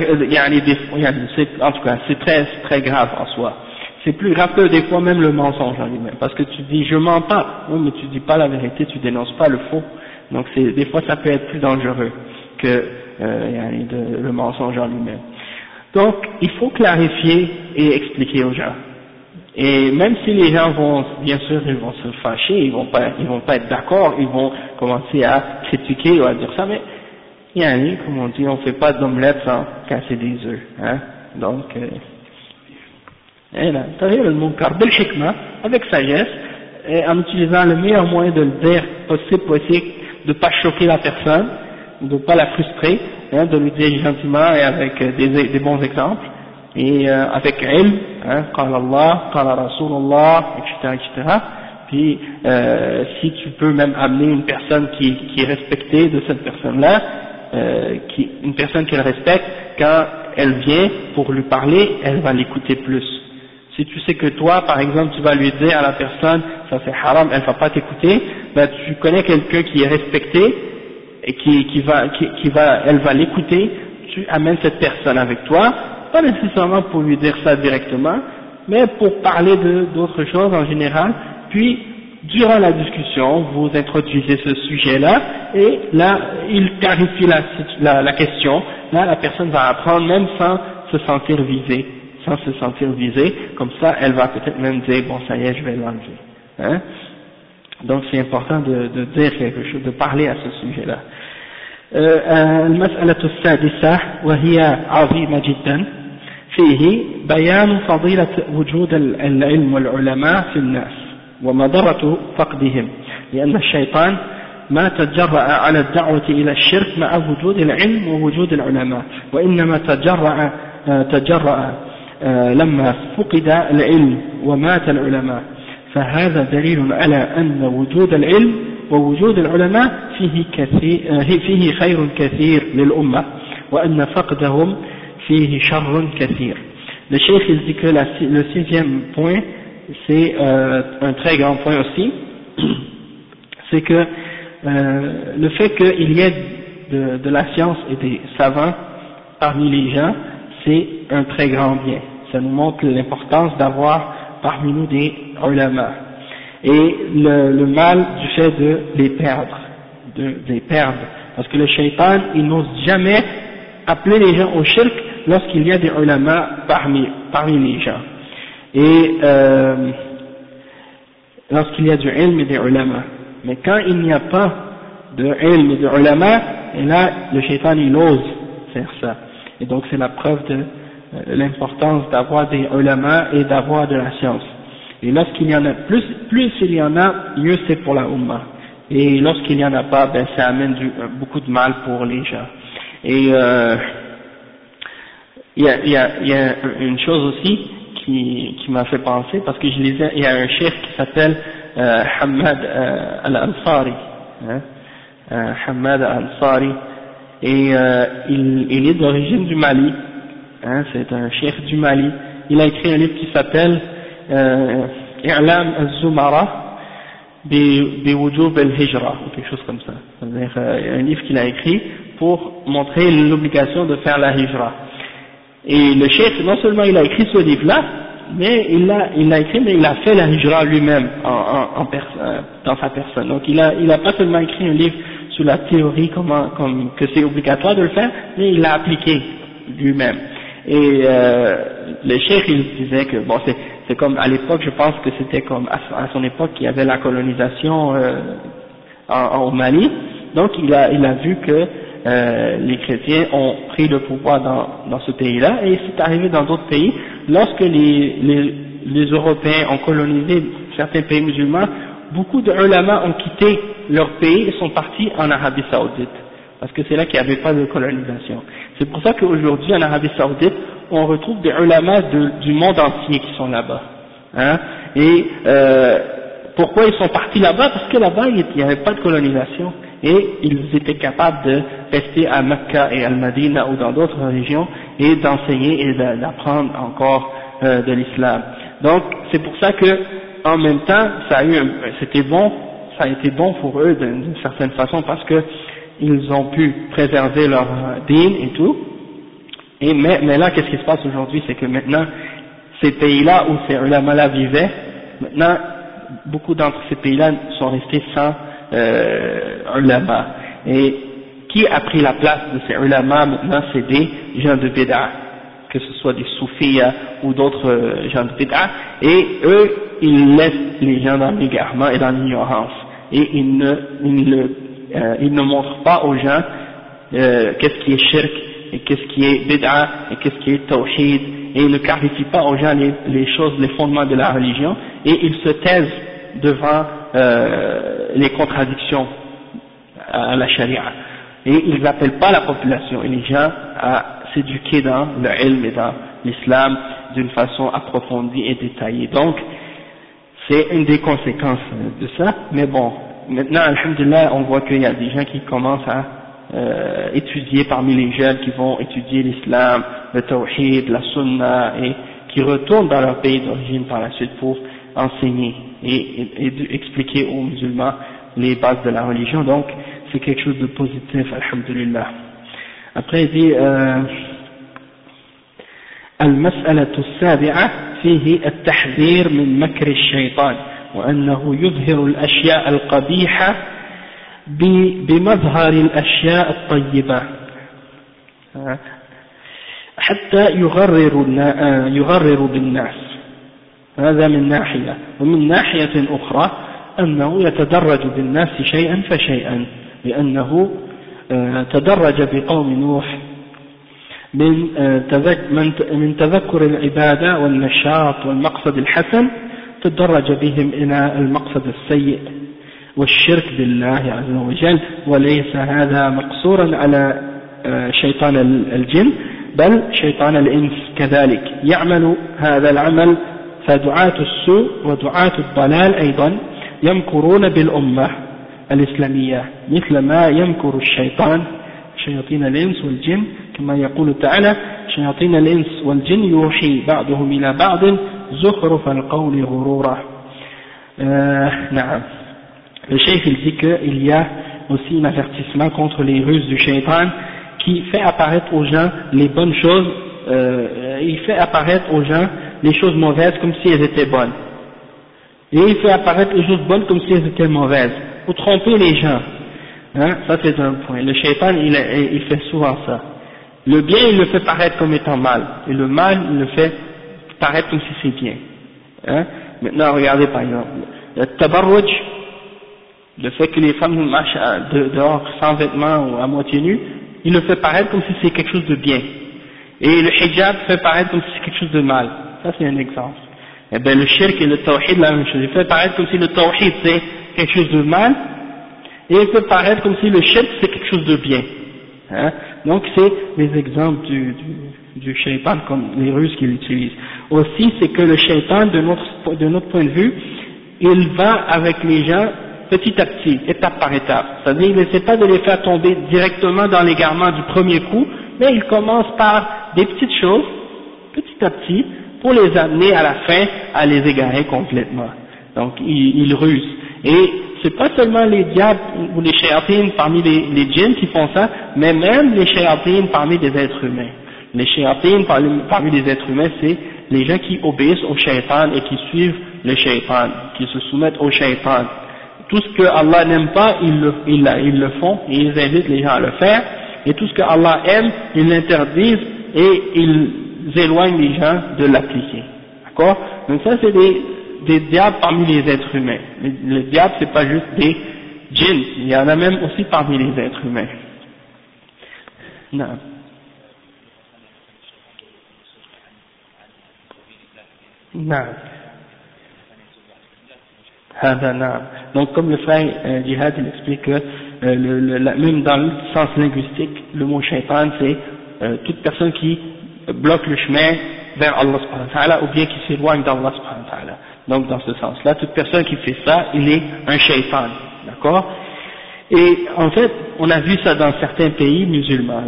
en tout cas c'est très grave en soi. C'est plus grave que des fois même le mensonge en lui-même, parce que tu dis je mens pas, oui, mais tu dis pas la vérité, tu dénonces pas le faux. Donc des fois ça peut être plus dangereux que le mensonge en lui-même. Donc il faut clarifier et expliquer aux gens. Et même si les gens vont, bien sûr, ils vont se fâcher, ils vont pas être d'accord, ils vont commencer à critiquer ou à dire ça, mais comme on dit, on fait pas d'omelette sans casser des œufs, hein. Donc c'est-à-dire le munkar bil hikma, avec sagesse, et en utilisant le meilleur moyen de le dire possible, de pas choquer la personne, de pas la frustrer, hein, de lui dire gentiment et avec des bons exemples, et avec ilm, hein, qala Allah, qala Rasulullah, etc. Puis si tu peux même amener une personne qui est respectée de cette personne-là, une personne qu'elle respecte, quand elle vient pour lui parler, elle va l'écouter plus. Si tu sais que toi, par exemple, tu vas lui dire à la personne, ça c'est haram, elle va pas t'écouter, ben tu connais quelqu'un qui est respecté et elle va l'écouter, tu amènes cette personne avec toi, pas nécessairement pour lui dire ça directement, mais pour parler d'autres choses en général, puis durant la discussion, vous introduisez ce sujet-là, et là, il clarifie la question, là la personne va apprendre même sans se sentir visée, comme ça elle va peut-être même dire, bon ça y est, je vais l'enlever. Hein? Donc c'est important de dire quelque chose, de parler à ce sujet-là. المسألة السادسة وهي عظيمة جدا فيه بيان فضيلة وجود العلم والعلماء في الناس ومضرة فقدهم لأن الشيطان ما تجرأ على الدعوة إلى الشرك مع وجود العلم ووجود العلماء وإنما تجرأ لما فقد العلم ومات العلماء فهذا دليل على أن وجود العلم ووجود العلماء فيه خير كثير للأمة وأن فقدهم فيه شر كثير. Le cheikh il dit que le sixième point c'est un très grand point aussi, c'est que le fait qu'il y ait de la science et des savants parmi les gens, c'est un très grand bien. Ça nous montre l'importance d'avoir parmi nous des ulama. Et le mal du fait de les perdre, parce que le shaitan, il n'ose jamais appeler les gens au shirk lorsqu'il y a des ulama parmi les gens. Et lorsqu'il y a du ilm et des ulama. Mais quand il n'y a pas de ilm et de ulama, et là, le shaitan, il ose faire ça. Et donc c'est la preuve de l'importance d'avoir des ulama et d'avoir de la science. Et lorsqu'il y en a plus il y en a, mieux c'est pour la Ummah. Et lorsqu'il n'y en a pas, ben ça amène beaucoup de mal pour les gens. Et il y a une chose aussi qui m'a fait penser, parce que je lisais, il y a un chef qui s'appelle Hamad al-Ansari, Hamad al-Ansari, et il est d'origine du Mali, c'est un chef du Mali. Il a écrit un livre qui s'appelle I'lam al-Zumara biwujub al-Hijra, ou quelque chose comme ça. C'est-à-dire un livre qu'il a écrit pour montrer l'obligation de faire la Hijra. Et le cheikh, non seulement il a écrit ce livre-là, mais il l'a écrit, mais il a fait la Hijra lui-même dans sa personne. Donc il a pas seulement écrit un livre sur la théorie comme que c'est obligatoire de le faire, mais il l'a appliqué lui-même. Et le cheikh il disait que bon c'est comme à l'époque, je pense que c'était comme à son époque qu'il y avait la colonisation au Mali, donc il a vu que les chrétiens ont pris le pouvoir dans ce pays-là, et c'est arrivé dans d'autres pays. Lorsque les Européens ont colonisé certains pays musulmans, beaucoup de ulama ont quitté leur pays et sont partis en Arabie Saoudite, parce que c'est là qu'il n'y avait pas de colonisation. C'est pour ça qu'aujourd'hui en Arabie Saoudite, on retrouve des ulama du monde entier qui sont là-bas. Et pourquoi ils sont partis là-bas? Parce que là-bas il n'y avait pas de colonisation, et ils étaient capables de rester à Mecca et Al-Madina ou dans d'autres régions et d'enseigner et d'apprendre encore de l'islam. Donc c'est pour ça que en même temps ça a été bon pour eux d'une certaine façon, parce que ils ont pu préserver leur dîn et tout. Et mais là qu'est-ce qui se passe aujourd'hui, c'est que maintenant ces pays-là où ces ulama-là vivaient, maintenant beaucoup d'entre ces pays-là sont restés sans ulama. Et qui a pris la place de ces ulama maintenant? C'est des gens de bid'a, que ce soit des soufis ou d'autres gens de bid'a, et eux ils laissent les gens dans l'égarement et dans l'ignorance, et ils ne montrent pas aux gens qu'est-ce qui est shirk et qu'est-ce qui est bid'a et qu'est-ce qui est tawhid, et ils ne clarifient pas aux gens les choses, les fondements de la religion, et ils se taisent devant les contradictions à la charia, et ils n'appellent pas la population et les gens à s'éduquer dans le ilm et dans l'islam d'une façon approfondie et détaillée. Donc c'est une des conséquences de ça. Mais bon, maintenant alhamdulillah, on voit qu'il y a des gens qui commencent à étudier parmi les jeunes, qui vont étudier l'islam, le tawhid, la sunna, et qui retournent dans leur pays d'origine par la suite pour enseigner et expliquer aux musulmans les bases de la religion. Donc c'est quelque chose de positif, alhamdulillah. Après il dit المسألة السابعة فيه التحذير من مكر الشيطان وأنه يظهر الأشياء القبيحة بمظهر الأشياء الطيبة حتى يغرر بالناس. هذا من ناحية، ومن ناحية أخرى أنه يتدرج بالناس شيئا فشيئا، لأنه تدرج بقوم نوح من تذكر العبادة والنشاط والمقصد الحسن، تدرج بهم إلى المقصد السيء والشرك بالله عز وجل. وليس هذا مقصورا على شيطان الجن، بل شيطان الإنس كذلك يعمل هذا العمل. فدعاة السوء ودعاة الضلال أيضا يمكرون بالأمة الإسلامية مثل ما يمكر الشيطان شياطين الإنس والجن، كما يقول تعالى: شياطين الإنس والجن يوحي بعضهم إلى بعض زخرف القول غرورا. نعم. Le cheikh il dit qu'il y a aussi un avertissement contre les ruses du shaitan qui fait apparaître aux gens les bonnes choses, il fait apparaître aux gens les choses mauvaises comme si elles étaient bonnes, et il fait apparaître les choses bonnes comme si elles étaient mauvaises, pour tromper les gens. Hein, ça c'est un point. Le shaitan il fait souvent ça. Le bien il le fait paraître comme étant mal, et le mal il le fait paraître comme si c'est bien. Hein? Maintenant regardez par exemple le tabarruj, le fait que les femmes marchent dehors sans vêtements ou à moitié nues, il le fait paraître comme si c'est quelque chose de bien, et le hijab fait paraître comme si c'est quelque chose de mal. Ça c'est un exemple. Et bien le shirk et le tawhid la même chose, il fait paraître comme si le tawhid c'est quelque chose de mal, et il peut paraître comme si le shirk c'est quelque chose de bien. Hein? Donc c'est les exemples du shaitan, comme les ruses qu'il utilise. Aussi c'est que le shaitan de notre point de vue, il va avec les gens petit à petit, étape par étape. C'est-à-dire il n'essaie pas de les faire tomber directement dans l'égarement du premier coup, mais il commence par des petites choses, petit à petit, pour les amener à la fin à les égarer complètement. Donc il ruse. Et c'est pas seulement les diables ou les shayatines parmi les djinns qui font ça, mais même les shayatines parmi des êtres humains. Les shayatines parmi les êtres humains, c'est les gens qui obéissent au shaytan et qui suivent le shaytan, qui se soumettent au shaytan. Tout ce que Allah n'aime pas, ils le font, et ils invitent les gens à le faire, et tout ce que Allah aime, ils l'interdisent et ils éloignent les gens de l'appliquer. D'accord? Donc ça c'est des diables parmi les êtres humains. Les diables c'est pas juste des djinns, il y en a même aussi parmi les êtres humains. Non. Non. Donc comme le frère Jihad il explique que même dans le sens linguistique, le mot shaitan c'est toute personne qui bloque le chemin vers Allah subhanahu wa ta'ala, ou bien qui s'éloigne d'Allah subhanahu wa ta'ala. Donc dans ce sens-là, toute personne qui fait ça, il est un shaitan, d'accord? Et en fait, on a vu ça dans certains pays musulmans.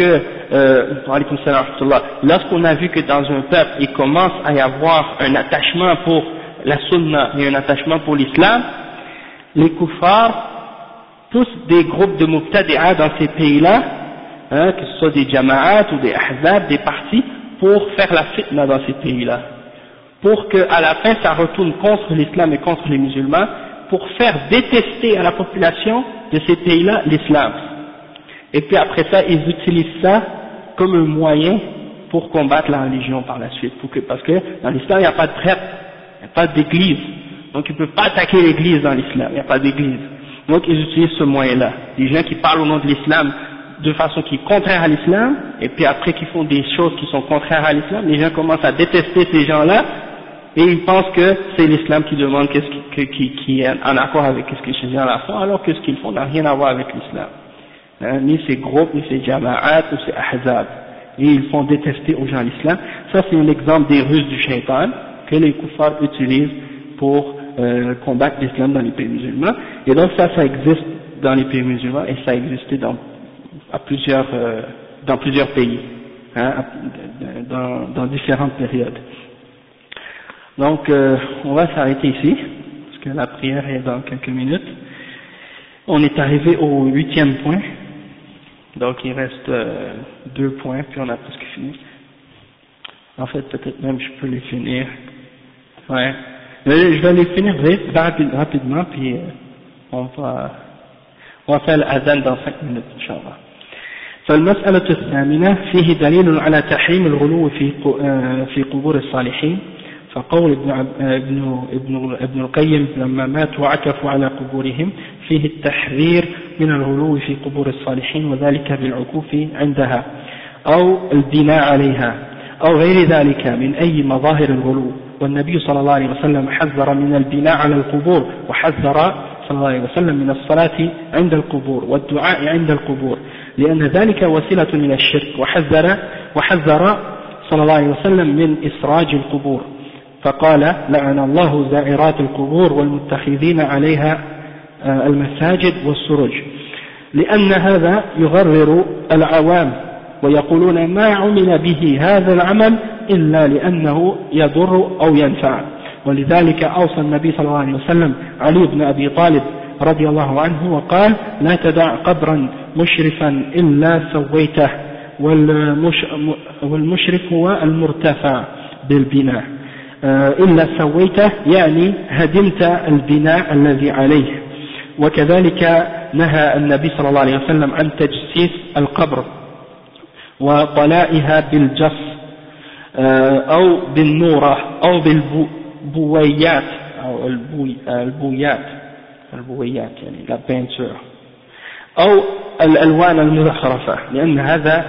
Lorsqu'on a vu que dans un peuple, il commence à y avoir un attachement pour la sunna et un attachement pour l'islam, les kuffars, tous des groupes de mubtadi'a dans ces pays-là, hein, que ce soit des jama'at ou des ahzab, des partis, pour faire la fitna dans ces pays-là, pour qu'à la fin ça retourne contre l'islam et contre les musulmans, pour faire détester à la population de ces pays-là l'islam. Et puis après ça, ils utilisent ça comme un moyen pour combattre la religion par la suite, parce que dans l'islam il n'y a pas de prêtre, il n'y a pas d'église, donc ils ne peuvent pas attaquer l'église dans l'islam, il n'y a pas d'église. Donc ils utilisent ce moyen-là, des gens qui parlent au nom de l'islam de façon qui est contraire à l'islam, et puis après qu'ils font des choses qui sont contraires à l'islam, les gens commencent à détester ces gens-là, et ils pensent que c'est l'islam qui demande qui est en accord avec ce que ces gens-là font, alors que ce qu'ils font n'a rien à voir avec l'islam. Hein, ni ces groupes, ni ces jama'at, ou ces ahzab. Et ils font détester aux gens l'islam. Ça c'est un exemple des ruses du shaitan que les kuffars utilisent pour combattre l'islam dans les pays musulmans. Et donc ça existe dans les pays musulmans, et ça a existé dans plusieurs pays, hein, dans différentes périodes. Donc on va s'arrêter ici, parce que la prière est dans quelques minutes. On est arrivé au 8e point, donc il reste 2 points, puis on a presque fini. En fait, peut-être même je peux les finir. Ouais. Mais je vais les finir rapidement, puis on va faire l'adhan dans 5 minutes, Inch'Allah. فالمسألة الثامنة فيه دليل على تحريم الغلو في قبور الصالحين. فقول ابن القيم لما ماتوا وعكفوا على قبورهم فيه التحذير من الغلو في قبور الصالحين وذلك بالعكوف عندها أو البناء عليها أو غير ذلك من أي مظاهر الغلو. والنبي صلى الله عليه وسلم حذر من البناء على القبور وحذر صلى الله عليه وسلم من الصلاة عند القبور والدعاء عند القبور لأن ذلك وسيلة من الشرك وحذر صلى الله عليه وسلم من إسراج القبور فقال لعن الله زائرات القبور والمتخذين عليها المساجد والسرج لأن هذا يغرر العوام ويقولون ما عمل به هذا العمل إلا لأنه يضر أو ينفع. ولذلك أوصى النبي صلى الله عليه وسلم علي بن أبي طالب رضي الله عنه وقال لا تدع قبرا مشرفا إلا سويته والمشرف هو المرتفع بالبناء إلا سويته يعني هدمت البناء الذي عليه. وكذلك نهى النبي صلى الله عليه وسلم عن تجسيس القبر وطلائها بالجص أو بالنورة أو بالبويات أو البويات يعني la peinture أو الألوان المزخرفة لأن هذا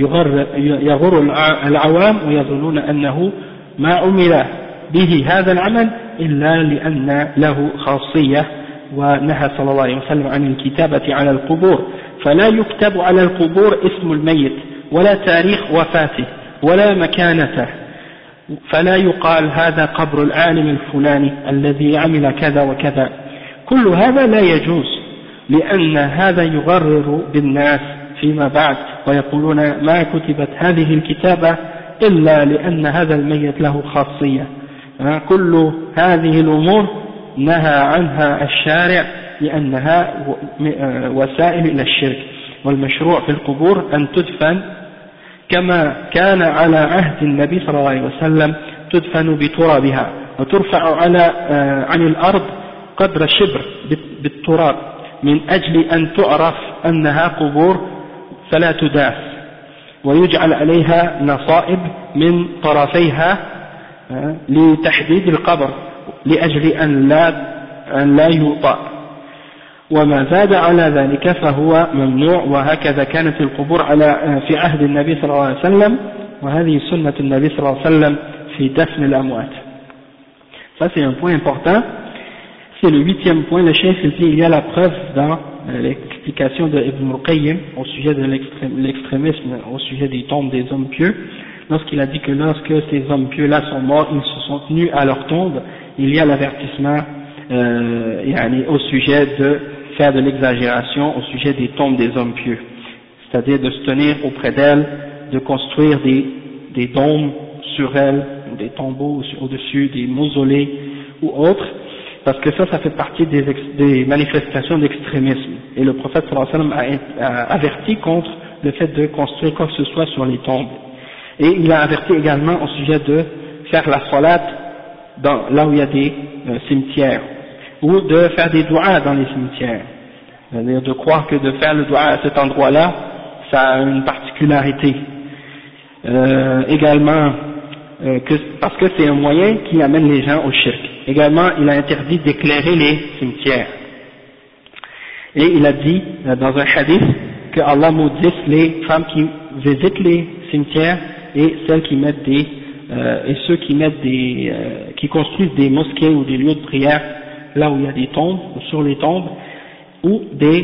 يغر العوام ويظنون أنه ما عمل به هذا العمل إلا لأن له خاصية. ونهى صلى الله عليه وسلم عن الكتابة على القبور فلا يكتب على القبور اسم الميت ولا تاريخ وفاته ولا مكانته فلا يقال هذا قبر العالم الفلاني الذي عمل كذا وكذا. كل هذا لا يجوز لأن هذا يغرر بالناس فيما بعد ويقولون ما كتبت هذه الكتابة إلا لأن هذا الميت له خاصية. كل هذه الأمور نهى عنها الشارع لأنها وسائل إلى الشرك. والمشروع في القبور أن تدفن كما كان على عهد النبي صلى الله عليه وسلم تدفن بترابها وترفع عن الأرض قدر شبر بالتراب من أجل أن تعرف أنها قبور فلا تداس ويجعل عليها نصائب من طرفيها لتحديد القبر لأجل أن لا يوطأ وما زاد على ذلك فهو ممنوع. وهكذا كانت القبور في عهد النبي صلى الله عليه وسلم وهذه سنة النبي صلى الله عليه وسلم في دفن الأموات. Ça c'est un point important. C'est le 8e point. Le chef dit il y a la preuve dans l'explication de Ibn al-Qayyim au sujet de l'extrémisme au sujet des tombes des hommes pieux, lorsqu'il a dit que lorsque ces hommes pieux là sont morts, ils se sont tenus à leur tombe, il y a l'avertissement au sujet de faire de l'exagération au sujet des tombes des hommes pieux, c'est-à-dire de se tenir auprès d'elles, de construire des dômes sur elles, ou des tombeaux au-dessus, des mausolées ou autres, parce que ça fait partie des manifestations d'extrémisme. Et le prophète sallallahu alayhi wa sallam a averti contre le fait de construire quoi que ce soit sur les tombes. Et il a averti également au sujet de faire la salat là où il y a des cimetières, ou de faire des du'as dans les cimetières, c'est-à-dire de croire que de faire le du'a à cet endroit-là, ça a une particularité. Également, parce que c'est un moyen qui amène les gens au shirk. Également, il a interdit d'éclairer les cimetières. Et il a dit dans un hadith que Allah maudisse les femmes qui visitent les cimetières et celles qui mettent et ceux qui mettent qui construisent des mosquées ou des lieux de prière là où il y a des tombes ou sur les tombes, ou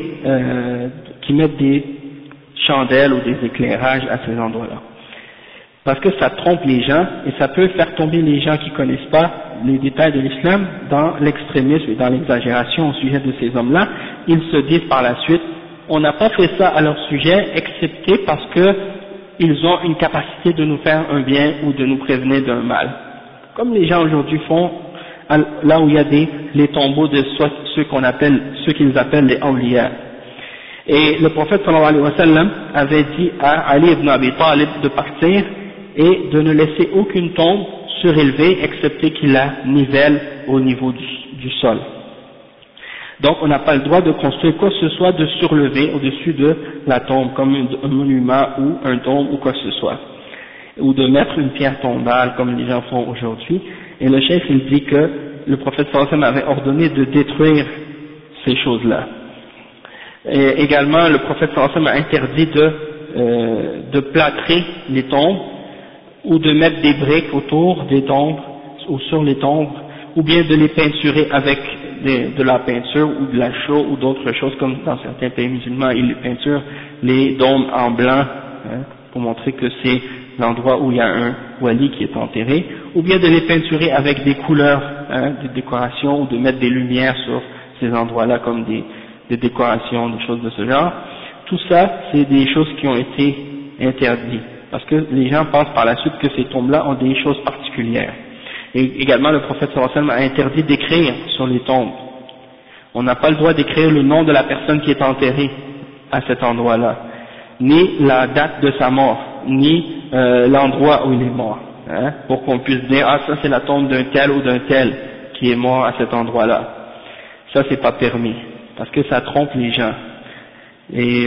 qui mettent des chandelles ou des éclairages à ces endroits-là. Parce que ça trompe les gens et ça peut faire tomber les gens qui ne connaissent pas les détails de l'islam dans l'extrémisme et dans l'exagération au sujet de ces hommes-là. Ils se disent par la suite, on n'a pas fait ça à leur sujet excepté parce que ils ont une capacité de nous faire un bien ou de nous prévenir d'un mal. Comme les gens aujourd'hui font là où il y a les tombeaux de ceux qu'ils appellent les awliya. Et le prophète sallallahu alayhi wa sallam avait dit à Ali ibn Abi Talib de partir et de ne laisser aucune tombe surélevée excepté qu'il la nivelle au niveau du sol. Donc on n'a pas le droit de construire quoi que ce soit de surlevé au-dessus de la tombe, comme un monument ou un tombe ou quoi que ce soit, ou de mettre une pierre tombale comme les gens font aujourd'hui. Et le chef il dit que le prophète sallallahu alayhi wa sallam avait ordonné de détruire ces choses-là. Et également le prophète sallallahu alayhi wa sallam a interdit de plâtrer les tombes ou de mettre des briques autour des tombes ou sur les tombes, ou bien de les peinturer avec de la peinture ou de la chaux ou d'autres choses, comme dans certains pays musulmans ils peinturent les dômes en blanc, hein, pour montrer que c'est l'endroit où il y a un wali qui est enterré, ou bien de les peinturer avec des couleurs, hein, des décorations, ou de mettre des lumières sur ces endroits-là comme des décorations, des choses de ce genre. Tout ça, c'est des choses qui ont été interdites, parce que les gens pensent par la suite que ces tombes-là ont des choses particulières. Et également le prophète sallallahu alayhi wa sallam a interdit d'écrire sur les tombes. On n'a pas le droit d'écrire le nom de la personne qui est enterrée à cet endroit-là, ni la date de sa mort, ni l'endroit où il est mort, hein, pour qu'on puisse dire ah ça c'est la tombe d'un tel ou d'un tel qui est mort à cet endroit-là. Ça c'est pas permis, parce que ça trompe les gens. Et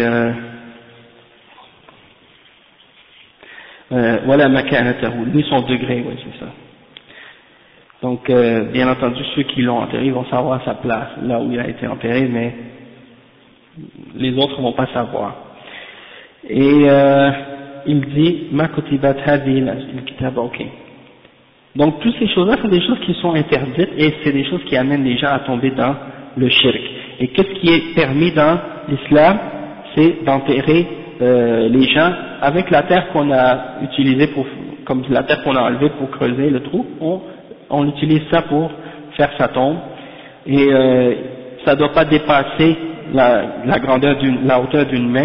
voilà makanatahu, ni son degré, oui c'est ça. Donc, bien entendu, ceux qui l'ont enterré vont savoir sa place, là où il a été enterré, mais les autres ne vont pas savoir. Et il dit, ma kutibat hadhihi al-kitab, ok. Donc, toutes ces choses-là sont des choses qui sont interdites et c'est des choses qui amènent les gens à tomber dans le shirk. Et qu'est-ce qui est permis dans l'islam? C'est d'enterrer les gens avec la terre qu'on a utilisée comme la terre qu'on a enlevée pour creuser le trou. On utilise ça pour faire sa tombe, et ça ne doit pas dépasser la grandeur la hauteur d'une main,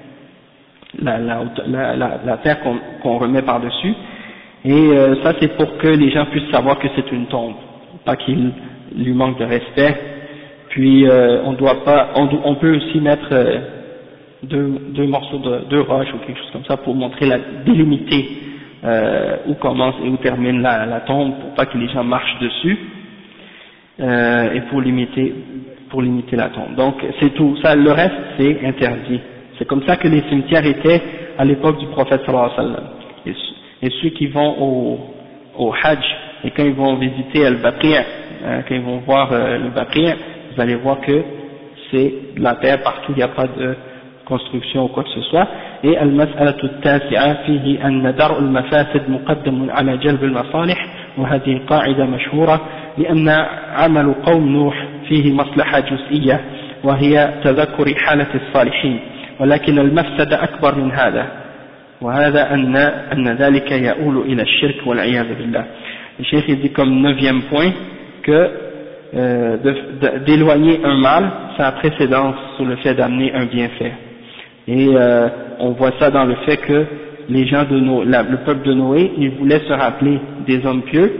la terre qu'on remet par-dessus, et ça c'est pour que les gens puissent savoir que c'est une tombe, pas qu'il lui manque de respect. Puis on peut aussi mettre deux morceaux deux roches ou quelque chose comme ça pour montrer délimiter où commence et où termine la tombe, pour pas que les gens marchent dessus, et pour limiter la tombe. Donc c'est tout ça, le reste c'est interdit. C'est comme ça que les cimetières étaient à l'époque du prophète sallallahu alayhi wa sallam. Et ceux qui vont au Hajj, et quand ils vont visiter al-Baqi', quand ils vont voir le Baqi', vous allez voir que c'est de la terre partout, il n'y a pas de construction ou quoi que ce soit. Et al-mas'alatu at-tasi'a fihi anna dar'u al-mafasid muqaddamun ala jalb al-masalih, wa hadhihi qa'ida mashhura لأن عمل قوم نوح فيه مصلحة جزئية وهي تذكر حالة الصالحين ولكن المفسدة أكبر من هذا وهذا أن ذلك يؤول إلى الشرك والعياذ بالله. Le cheikh dit comme 9e point que d'éloigner un mal, ça a précédence sur le fait d'amener un bienfait. Et on voit ça dans le fait que les gens le peuple de Noé, ils voulaient se rappeler des hommes pieux.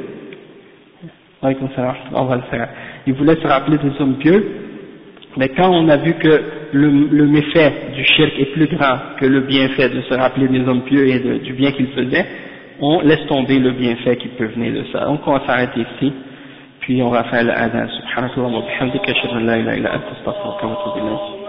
On va le faire. Ils voulaient se rappeler des hommes pieux, mais quand on a vu que le méfait du shirk est plus grand que le bienfait de se rappeler des hommes pieux et du bien qu'ils faisaient, on laisse tomber le bienfait qui peut venir de ça. Donc on va s'arrêter ici, puis on va faire l'adhan. Subhanakallah wa bihamdika, ashhadu an la ilaha illa anta, astaghfiruka wa atubu ilayk.